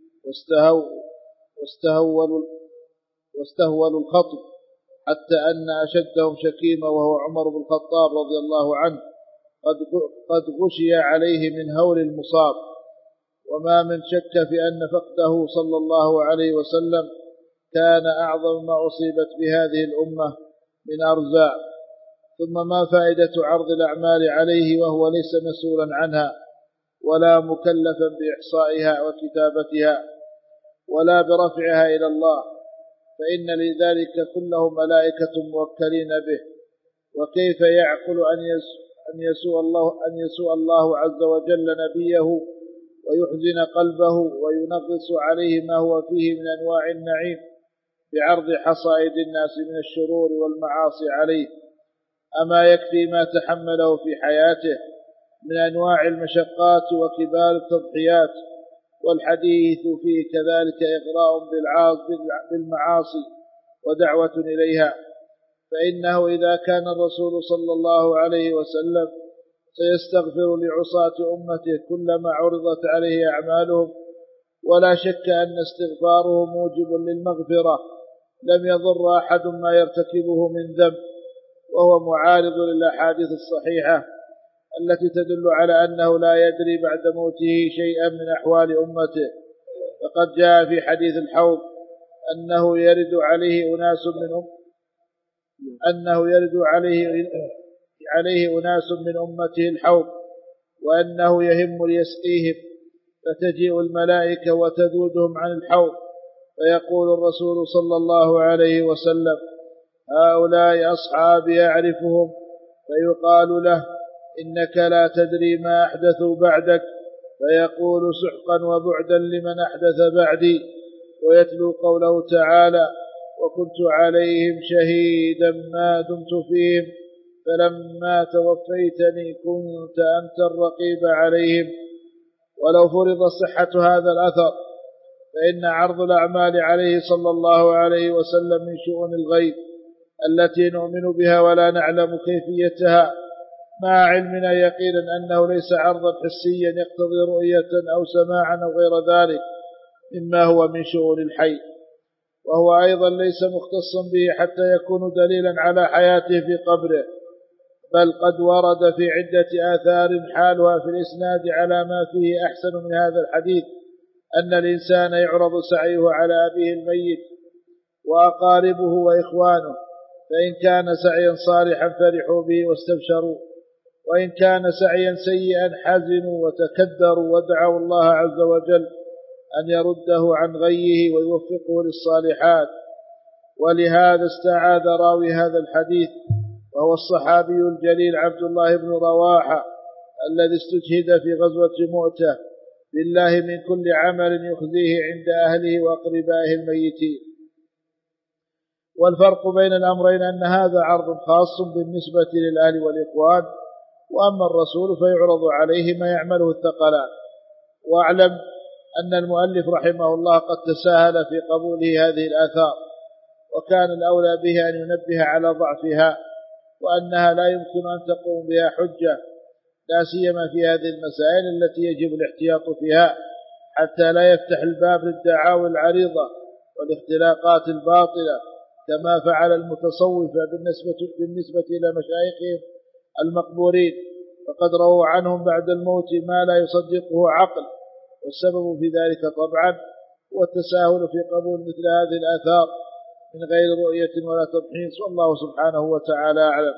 واستهولوا الخطب، حتى أن أشدهم شكيمة وهو عمر بن الخطاب رضي الله عنه قد غشي عليه من هول المصاب. وما من شك في أن فقده صلى الله عليه وسلم كان أعظم ما أصيبت بهذه الأمة من أرزاق. ثم ما فائدة عرض الأعمال عليه وهو ليس مسؤولا عنها ولا مكلفا بإحصائها وكتابتها ولا برفعها إلى الله، فإن لذلك كله ملائكة موكلين به. وكيف يعقل أن يسوء الله عز وجل نبيه ويحزن قلبه وينغص عليه ما هو فيه من أنواع النعيم بعرض حصائد الناس من الشرور والمعاصي عليه؟ أما يكفي ما تحمله في حياته من أنواع المشقات وكبار التضحيات، والحديث فيه كذلك إغراء بالمعاصي ودعوة إليها. فإنه إذا كان الرسول صلى الله عليه وسلم سيستغفر لعصاة أمته كلما عرضت عليه أعمالهم، ولا شك أن استغفاره موجب للمغفرة، لم يضر أحد ما يرتكبه من ذنب، وهو معارض للأحاديث الصحيحة التي تدل على أنه لا يدري بعد موته شيئا من أحوال أمته. فقد جاء في حديث الحوض أنه يرد عليه أناس من أمته الحوض، وأنه يهم ليسقيهم، فتجيء الملائكة وتذودهم عن الحوض، فيقول الرسول صلى الله عليه وسلم: هؤلاء أصحابي أعرفهم. فيقال له: إنك لا تدري ما أحدثوا بعدك، فيقول: سحقا وبعدا لمن أحدث بعدي. ويتلو قوله تعالى: وكنت عليهم شهيدا ما دمت فيهم فلما توفيتني كنت أنت الرقيب عليهم. ولو فرض صحة هذا الأثر فإن عرض الأعمال عليه صلى الله عليه وسلم من شؤون الغيب التي نؤمن بها ولا نعلم كيفيتها، مع علمنا يقينا أنه ليس عرضا حسيا يقتضي رؤية أو سماعا أو غير ذلك مما هو من شؤون الحي، وهو أيضا ليس مختصا به حتى يكون دليلا على حياته في قبره، بل قد ورد في عدة آثار حالها في الإسناد على ما فيه أحسن من هذا الحديث أن الإنسان يعرض سعيه على أبيه الميت وأقاربه وإخوانه، فإن كان سعيا صالحا فرحوا به واستبشروا، وإن كان سعيا سيئا حزنوا وتكدروا ودعوا الله عز وجل أن يرده عن غيه ويوفقه للصالحات. ولهذا استعاذ راوي هذا الحديث وهو الصحابي الجليل عبد الله بن رواحة الذي استشهد في غزوة مؤتة بالله من كل عمل يخزيه عند أهله وأقربائه الميتين. والفرق بين الأمرين أن هذا عرض خاص بالنسبة للأهل والإخوان، وأما الرسول فيعرض عليه ما يعمله الثقلان. واعلم أن المؤلف رحمه الله قد تساهل في قبوله هذه الآثار، وكان الأولى به أن ينبه على ضعفها وأنها لا يمكن أن تقوم بها حجة، لا سيما في هذه المسائل التي يجب الاحتياط فيها حتى لا يفتح الباب للدعاوى العريضة والاختلاقات الباطلة، كما فعل المتصوفة بالنسبة إلى مشايخهم المقبورين، فقد رووا عنهم بعد الموت ما لا يصدقه عقل. والسبب في ذلك طبعا والتساهل في قبول مثل هذه الآثار من غير رؤية ولا تمحيص، والله سبحانه وتعالى أعلم.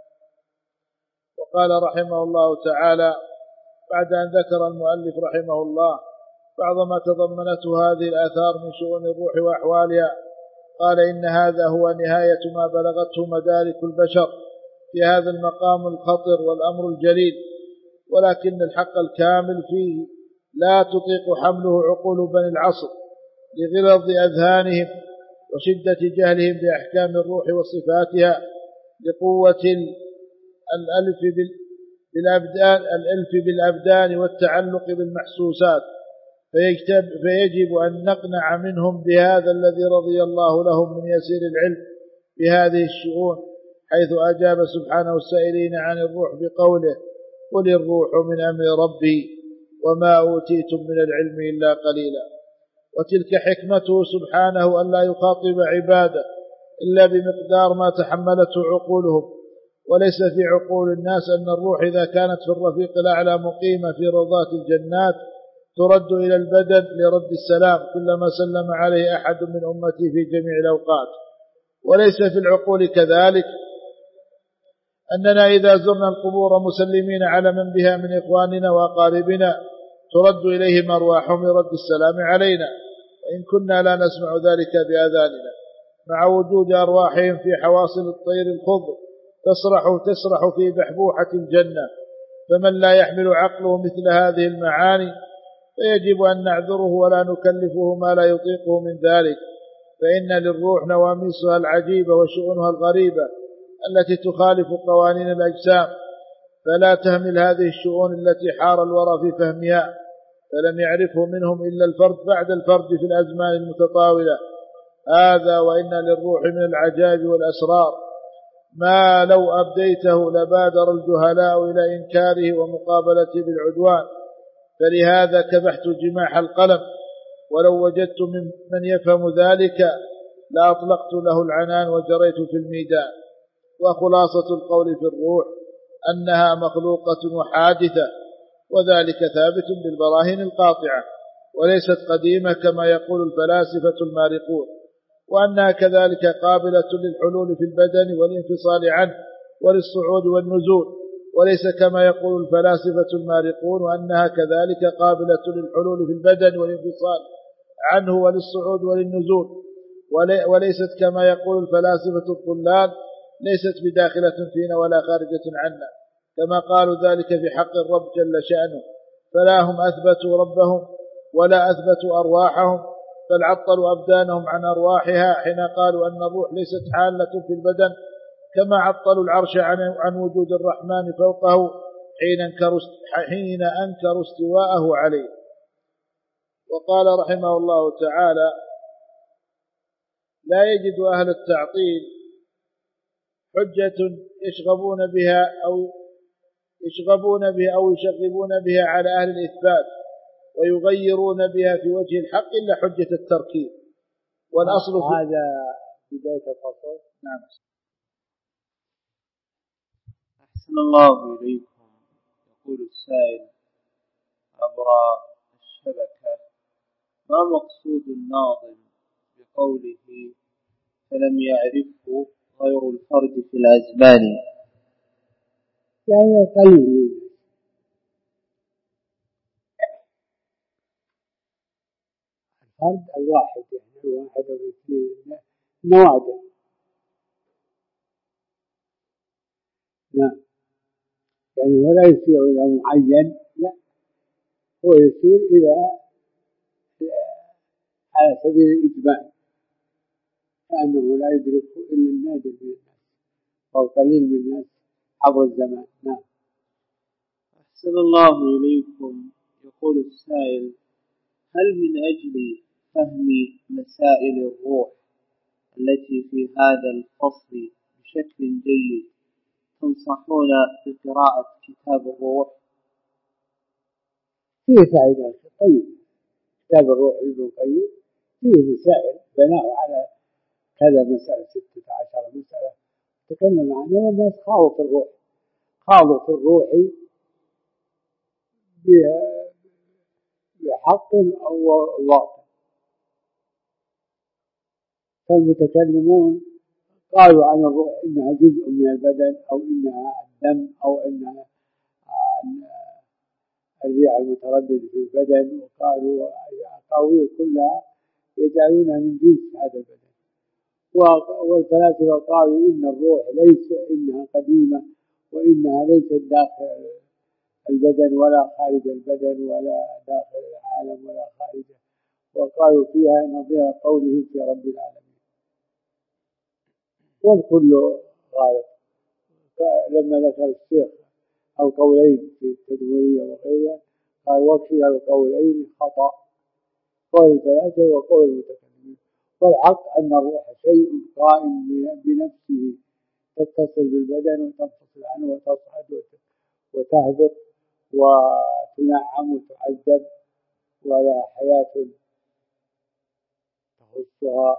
وقال رحمه الله تعالى بعد أن ذكر المؤلف رحمه الله بعض ما تضمنته هذه الآثار من شؤون الروح وأحوالها، قال إن هذا هو نهاية ما بلغته مدارك البشر في هذا المقام الخطر والأمر الجليل، ولكن الحق الكامل فيه لا تطيق حمله عقول بني العصر لغلظ أذهانهم وشدة جهلهم بأحكام الروح وصفاتها، لقوة الألف بالأبدان والتعلق بالمحسوسات، فيجب أن نقنع منهم بهذا الذي رضي الله لهم من يسير العلم بهذه الشؤون، حيث أجاب سبحانه السائلين عن الروح بقوله قل الروح من أمر ربي وما أوتيتم من العلم إلا قليلا. وتلك حكمته سبحانه أن لا يخاطب عباده إلا بمقدار ما تحملته عقولهم، وليس في عقول الناس أن الروح إذا كانت في الرفيق الأعلى مقيمة في روضات الجنات ترد إلى البدن لرد السلام كلما سلم عليه أحد من أمتي في جميع الأوقات. وليس في العقول كذلك أننا إذا زرنا القبور مسلمين على من بها من إخواننا وأقاربنا ترد إليهم أرواحهم لرد السلام علينا، وإن كنا لا نسمع ذلك بآذاننا، مع وجود أرواحهم في حواصل الطير الخضر تسرح في بحبوحة الجنة. فمن لا يحمل عقله مثل هذه المعاني فيجب أن نعذره ولا نكلفه ما لا يطيقه من ذلك، فإن للروح نواميسها العجيبة وشؤونها الغريبة التي تخالف قوانين الأجسام، فلا تهمل هذه الشؤون التي حار الورى في فهمها، فلم يعرفه منهم إلا الفرد بعد الفرد في الأزمان المتطاولة. هذا وإن للروح من العجائب والأسرار ما لو أبديته لبادر الجهلاء إلى إنكاره ومقابلته بالعدوان، فلهذا كبحت جماح القلم، ولو وجدت من يفهم ذلك لأطلقت له العنان وجريت في الميدان. وخلاصة القول في الروح أنها مخلوقة وحادثة، وذلك ثابت بالبراهين القاطعة، وليست قديمة كما يقول الفلاسفة المارقون، وأنها كذلك قابلة للحلول في البدن والانفصال عنه وللصعود والنزول، وليس كما يقول الفلاسفة المارقون وأنها كذلك قابلة للحلول في البدن والانفصال عنه وللصعود وللنزول، وليست كما يقول الفلاسفة الضلال ليست بداخلة فينا ولا خارجة عنا، كما قالوا ذلك في حق الرب جل شأنه، فلا هم أثبتوا ربهم ولا أثبتوا أرواحهم، بل عطلوا أبدانهم عن أرواحها حين قالوا أن الروح ليست حالة في البدن، كما عطلوا العرش عن وجود الرحمن فوقه حين أنكروا استواءه عليه. وقال رحمه الله تعالى لا يجد أهل التعطيل حجة يشغبون بها أو يشغبون بها على أهل الإثبات ويغيرون بها في وجه الحق إلا حجة التركيب. والأصل هذا بداية الفصل. نعم. أحسن الله إليكم. يقول السائل عبر الشبكة: ما مقصود الناظم بقوله فلم يعرفه غير الفرد في الأزمان؟ يعني قليل الفرد الواحد، يعني الواحد أو الاثنين نوادر. نعم، يعني ولا يصير إلى معين، لا، هو يصير إلى على سبيل الإجمال، كأنه لا يدركه إلا النادر من الناس أو قليل من الناس عبر الزمان. نعم. أحسن الله إليكم. يقول السائل: هل من أجل فهم مسائل الروح التي في هذا الفصل بشكل جيد تنصحون بقراءة كتاب الروح؟ فيه فائدة طيب. كتاب الروح ابن القيم فيه مسائل بناء على كذا مسألة 16 مسألة تكلم عنها، والناس خاضوا في الروح بحق أو باطل. فالمتكلمون قالوا عن الروح إنها جزء من البدن، أو إنها الدم، أو إنها الريح المتردد في البدن، وقالوا الأقاويل كلها يجعلونها من جنس هذا البدن. والفلاسفة قالوا إن الروح ليس إنها قديمة، وإنها ليست داخل البدن ولا خارج البدن ولا داخل العالم ولا خارجه، وقالوا فيها نظير قولهم في رب العالمين. والكل غالب. لما ذكر الشيخ القولين في التدمرية وغيرها قال وكلا القولين خطأ، قول الفلاسفة وقول المتكلمين. والحق أن الروح شيء قائم بنفسه، تتصل بالبدن وتنفصل عنه وتصعد وتهبط وتنعم وتعذب، ولا حياة تخصها،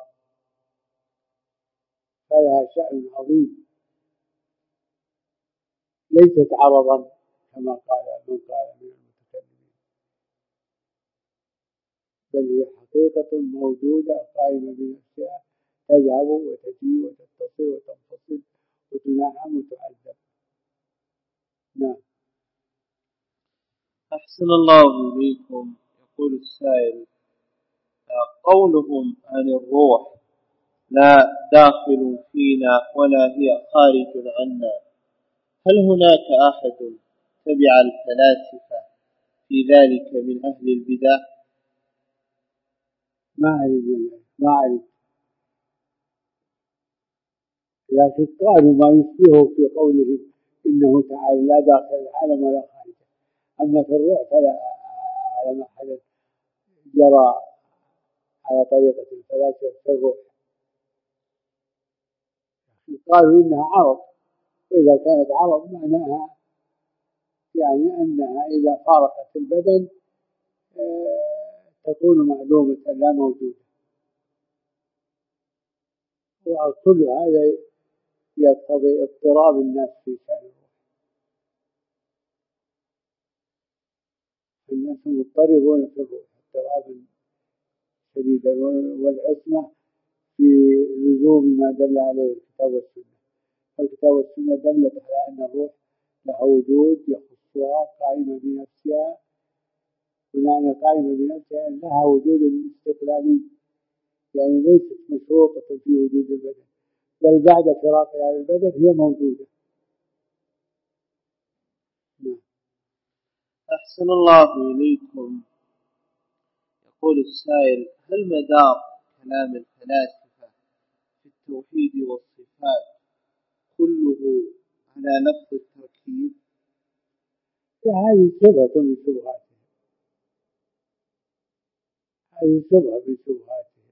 فلها شأن عظيم، ليست عرضا كما قال من قال من المتكلمين، بل هي حقيقة موجودة قائمة بنفسها، تذهب وتجي وتتصل وتنفصل وتنعم وتعذب. نعم. أحسن الله إليكم. يقول السائل: قولهم عن الروح لا داخل فينا ولا هي خارج عنا، هل هناك أحد تبع الفلاسفة في ذلك من أهل البدع؟ ما أعرف، لكن قالوا ما يشبهه في قولهم إنه تعالى لا داخل العالم ولا خارجه. أما في الروح فلا أعلم أحد جرى على طريقة الفلاسفة في الروح. قالوا إنها عرض، وإذا كانت عرض معناها يعني أنها إذا فارقت البدن تكون معلومة لا موجودة. وكل هذا يقتضي اضطراب الناس في شأن الروح. الناس مضطربون في الروح اضطرابا شديدا، والعصمة في لزوم ما دل عليه الكتاب والسنة. فالكتاب والسنة دلت على أن الروح لها وجود يخصها قائمة بنفسها، ومعنى قائمة بنفسها لها وجود استقلالي، يعني ليست مشروطة في وجود البدن، بل بعد فراقها عن البدن هي موجودة. أحسن الله إليكم. يقول السائل: هل مدار كلام الفلاسفة في التوحيد والصفات كله على نفس التركيب؟ هذه شبهة من شبهاتهم، هذه شبهة من شبهاتهم.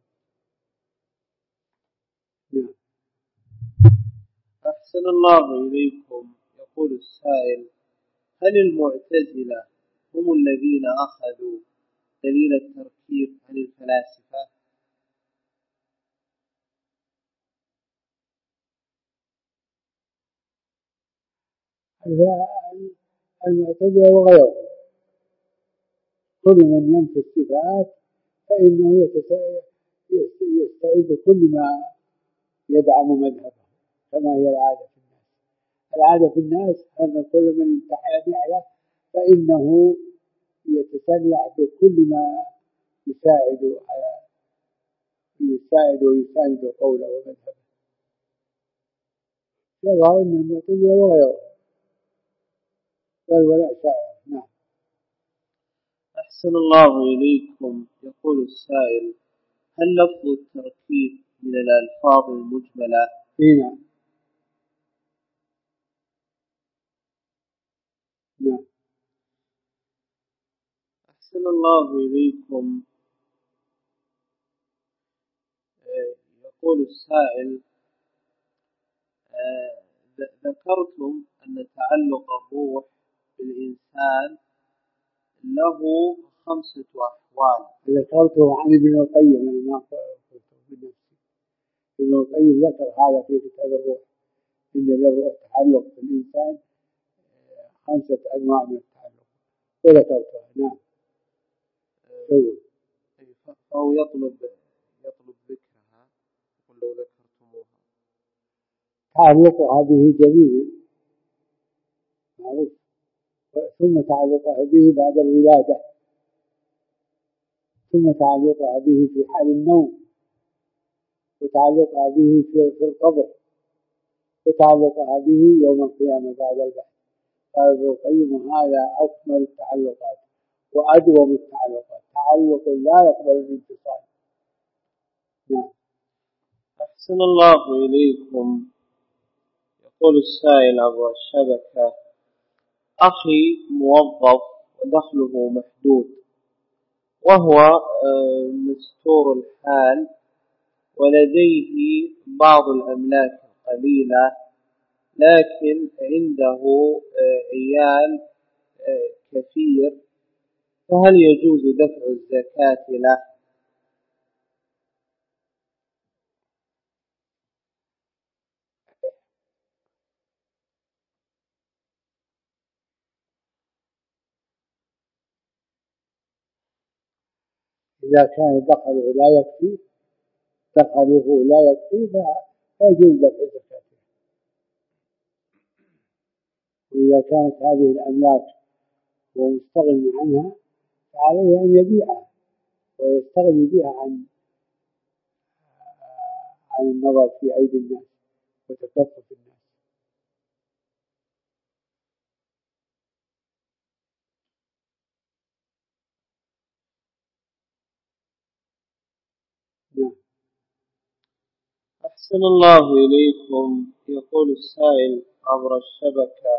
نعم. أحسن الله إليكم. يقول السائل: هل المعتزلة هم الذين أخذوا دليل التركيب عن الفلاسفة؟ المعتزلة وغيرهم كل من ينفي الصفات فإنه يستعيد بكل ما يدعم مذهبه، كما هي العادة في الناس. العادة في الناس أن كل من انتحل نعلة فإنه يتسلح بكل ما يساعد ويساند قوله ومذهبه. يظهر أن المعتزلة وغيرهم بل ولا شاعر. نعم. أحسن الله إليكم. يقول السائل: هل لفظ التركيب من الألفاظ المجملة؟ نعم. نعم. أحسن الله إليكم. يقول السائل: ذكرتم أن تعلق الروح بالإنسان له 5 أحوال. ذكرته عن ابن القيم، أنا ما قلته بنفسي. ابن القيم ذكر هذا في كتاب الروح، إن للروح تعلق بالإنسان 5 أنواع من التعلق، وذكرتها. نعم. فهو يطلب ذكرها. لو ذكرتموها. تعلقها به جميل معروف، ثم تعلقها به بعد الولادة، ثم تعلقها به في حال النوم، وتعلقها به في القبر، وتعلقها به يوم القيامة بعد البعث. قال ابن القيم هذا أكمل التعلقات وأدوم التعلقات، تعلق لا يقبل الانفصال. نعم. أحسن الله إليكم. يقول السائل عبر الشبكة: أخي موظف ودخله محدود، وهو مستور الحال، ولديه بعض الأملاك القليلة، لكن عنده عيال كثير، فهل يجوز دفع الزكاة له؟ إذا كان دخله لا يكفي فيجوز دفع زكاته. وإذا كانت هذه الأملاك هو مستغني عنها فعليه أن يبيعها ويستغني بها عن النظر في أيدي الناس وتكفف الناس. نعم. أحسن الله إليكم. يقول السائل عبر الشبكة: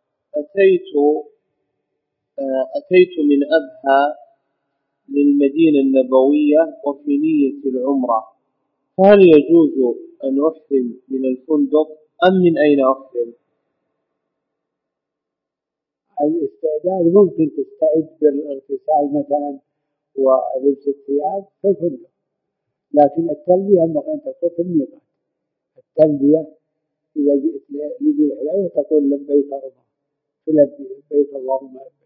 أتيت من أبها للمدينة النبوية وفي نية العمرة، فهل يجوز أن أحرم من الفندق أم من أين أحرم؟ الاستعداد ممكن تستعد بالاغتسال مثلا ولبس الثياب في الفندق، لكن التلبية ينبغي أن تكون في الميقات. التلبية إذا جئت لذي الحليفة تقول لبيك الله، تلبي لبيك اللهم لبيك.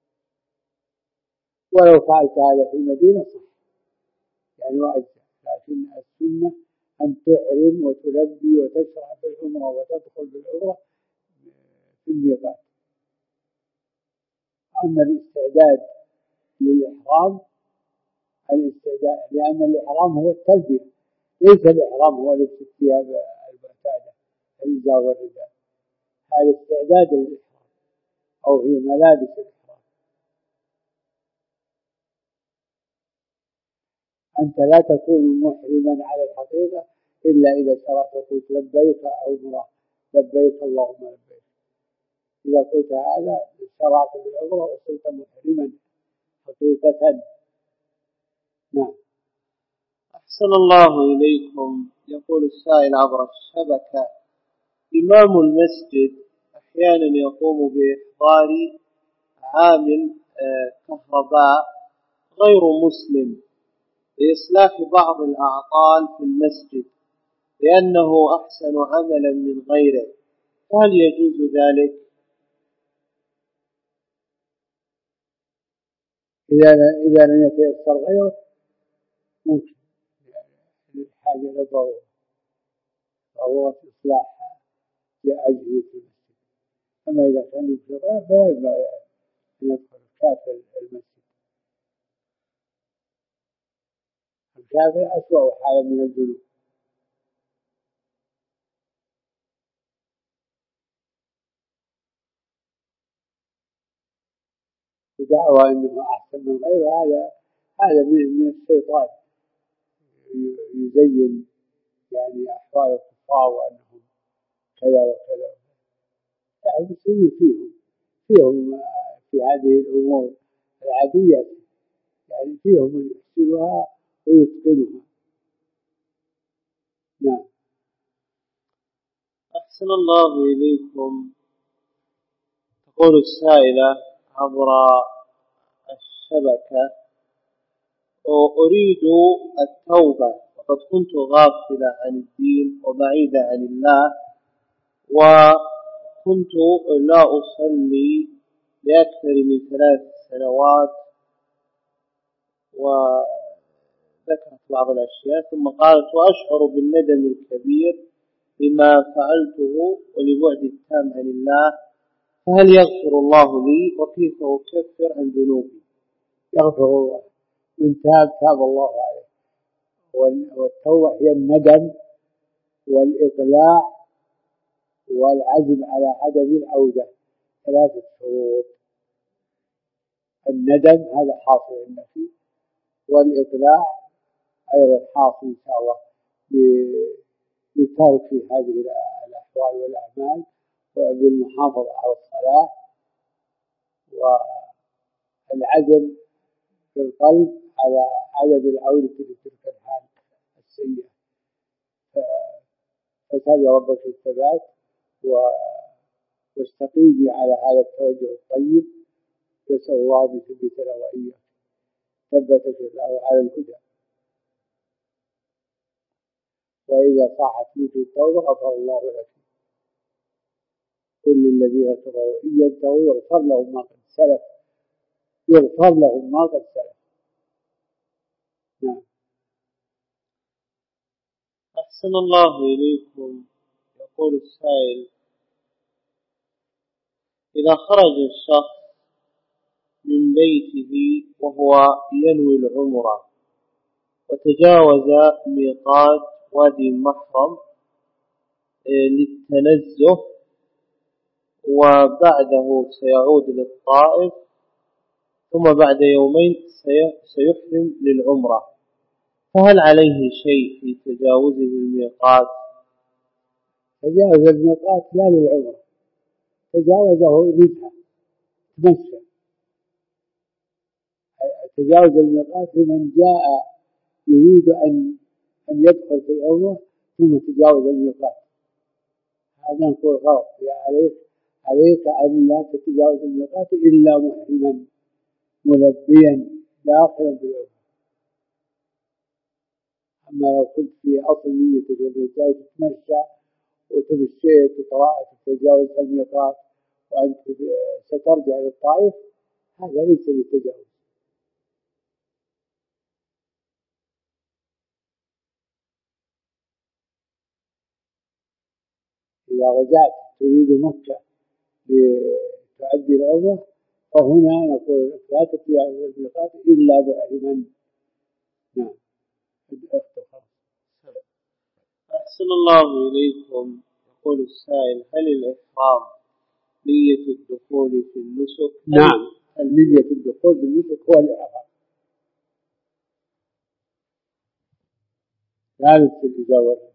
ولو فعلت هذا في المدينة صح يعني وأجزاء، لكن السنة أن تحرم وتلبي وتشرع في العمرة وتدخل بالعمرة في الميقات. أما الاستعداد للإحرام، لأن الإحرام هو التلبية، ليس الإحرام هو لبس الثياب المعتادة الإزار والرداء، هذا استعداد للإحرام أو هي ملابس الإحرام. أنت لا تكون محرما على الحقيقة إلا إذا شرعت وقلت لبيك عمرة لبيك اللهم لبيك. إذا قلت هذا شرعت بالعمرة وصرت محرما حقيقة. نعم. أحسن الله إليكم. يقول السائل عبر الشبكة: إمام المسجد أحيانا يقوم بإحضار عامل كهرباء غير مسلم لإصلاح بعض الأعطال في المسجد لأنه أحسن عملا من غيره، فهل يجوز ذلك؟ إذا لم يتيسر غيره ممكن الحاجة لضرورة إصلاح لأجهزة المسجد. أما إذا كان يمكن غيره فلا ينبغي أن يدخل الكافر المسجد. الكافر أسوأ حالا من الذنوب. ودعوى أنه أحسن من غيره هذا من الشيطان يزين يعني أحوال الكفار وأنهم كذا وكذا. يعني المسلمين فيهم في هذه الأمور العادية يعني فيهم من يحسنها ويتقنها. نعم. أحسن الله إليكم. تقول السائلة عبر الشبكة: أريد التوبة وقد كنت غافلة عن الدين وبعيدة عن الله، وكنت لا أصلي لأكثر من 3 سنوات، ذكرت بعض الأشياء ثم قالت وأشعر بالندم الكبير لما فعلته ولبعد التام عن الله، فهل يغفر الله لي وكيف أكفر عن ذنوبي؟ يغفر الله، من تاب الله عليه. والتوبة هي الندم والإقلاع والعزم على عدم العودة، 3 شروط. الندم هذا حاصل النفي، والإقلاع أيضا حاصل إن شاء الله بترك هذه الأحوال والأعمال وبالمحافظة على الصلاة، والعزم في القلب على عدم العودة لتلك الحال السيئة. فسأل ربك الثبات واستقيمي على هذا التوجه الطيب، نسأل الله أن يثبتنا وإياك. ثبتك الله على الهدى. وإذا صاحت منك التوبة غفر الله لك. كل الذين كفروا إن ينتهوا يغفر لهم ما قد سلف، يغفر لهم ما قد سلف. نعم. أحسن الله إليكم. يقول السائل: إذا خرج الشخص من بيته وهو ينوي العمرة وتجاوز ميقات وادي محرم للتنزه وبعده سيعود للطائف ثم بعد يومين سيحرم للعمرة، فهل عليه شيء في تجاوزه الميقات؟ تجاوز الميقات لا للعمرة، تجاوزه للمسعى تمشى. تجاوز الميقات لمن جاء يريد أن يدخل في العمرة ثم تجاوز الميقات، هذا نقول غلط. عليك أن لا تتجاوز الميقات إلا محرما ملبيا داخلا في العمرة. أما لو كنت في أصل نيتك أنك جاي تتمشى وتمشيت وطلعت تتجاوز الميقات وأنت سترجع للطائف، هذا ليس بالتجاوز. إذا رجعت تريد مكة لتؤدي العمرة فهنا نقول لا تتجاوز الميقات إلا محرما. نعم. أحسن الله إليكم. يقول السائل: هل الإحرام نية الدخول في النسك؟ نعم، نية الدخول في النسك هو الإحرام، لا للتجاوز.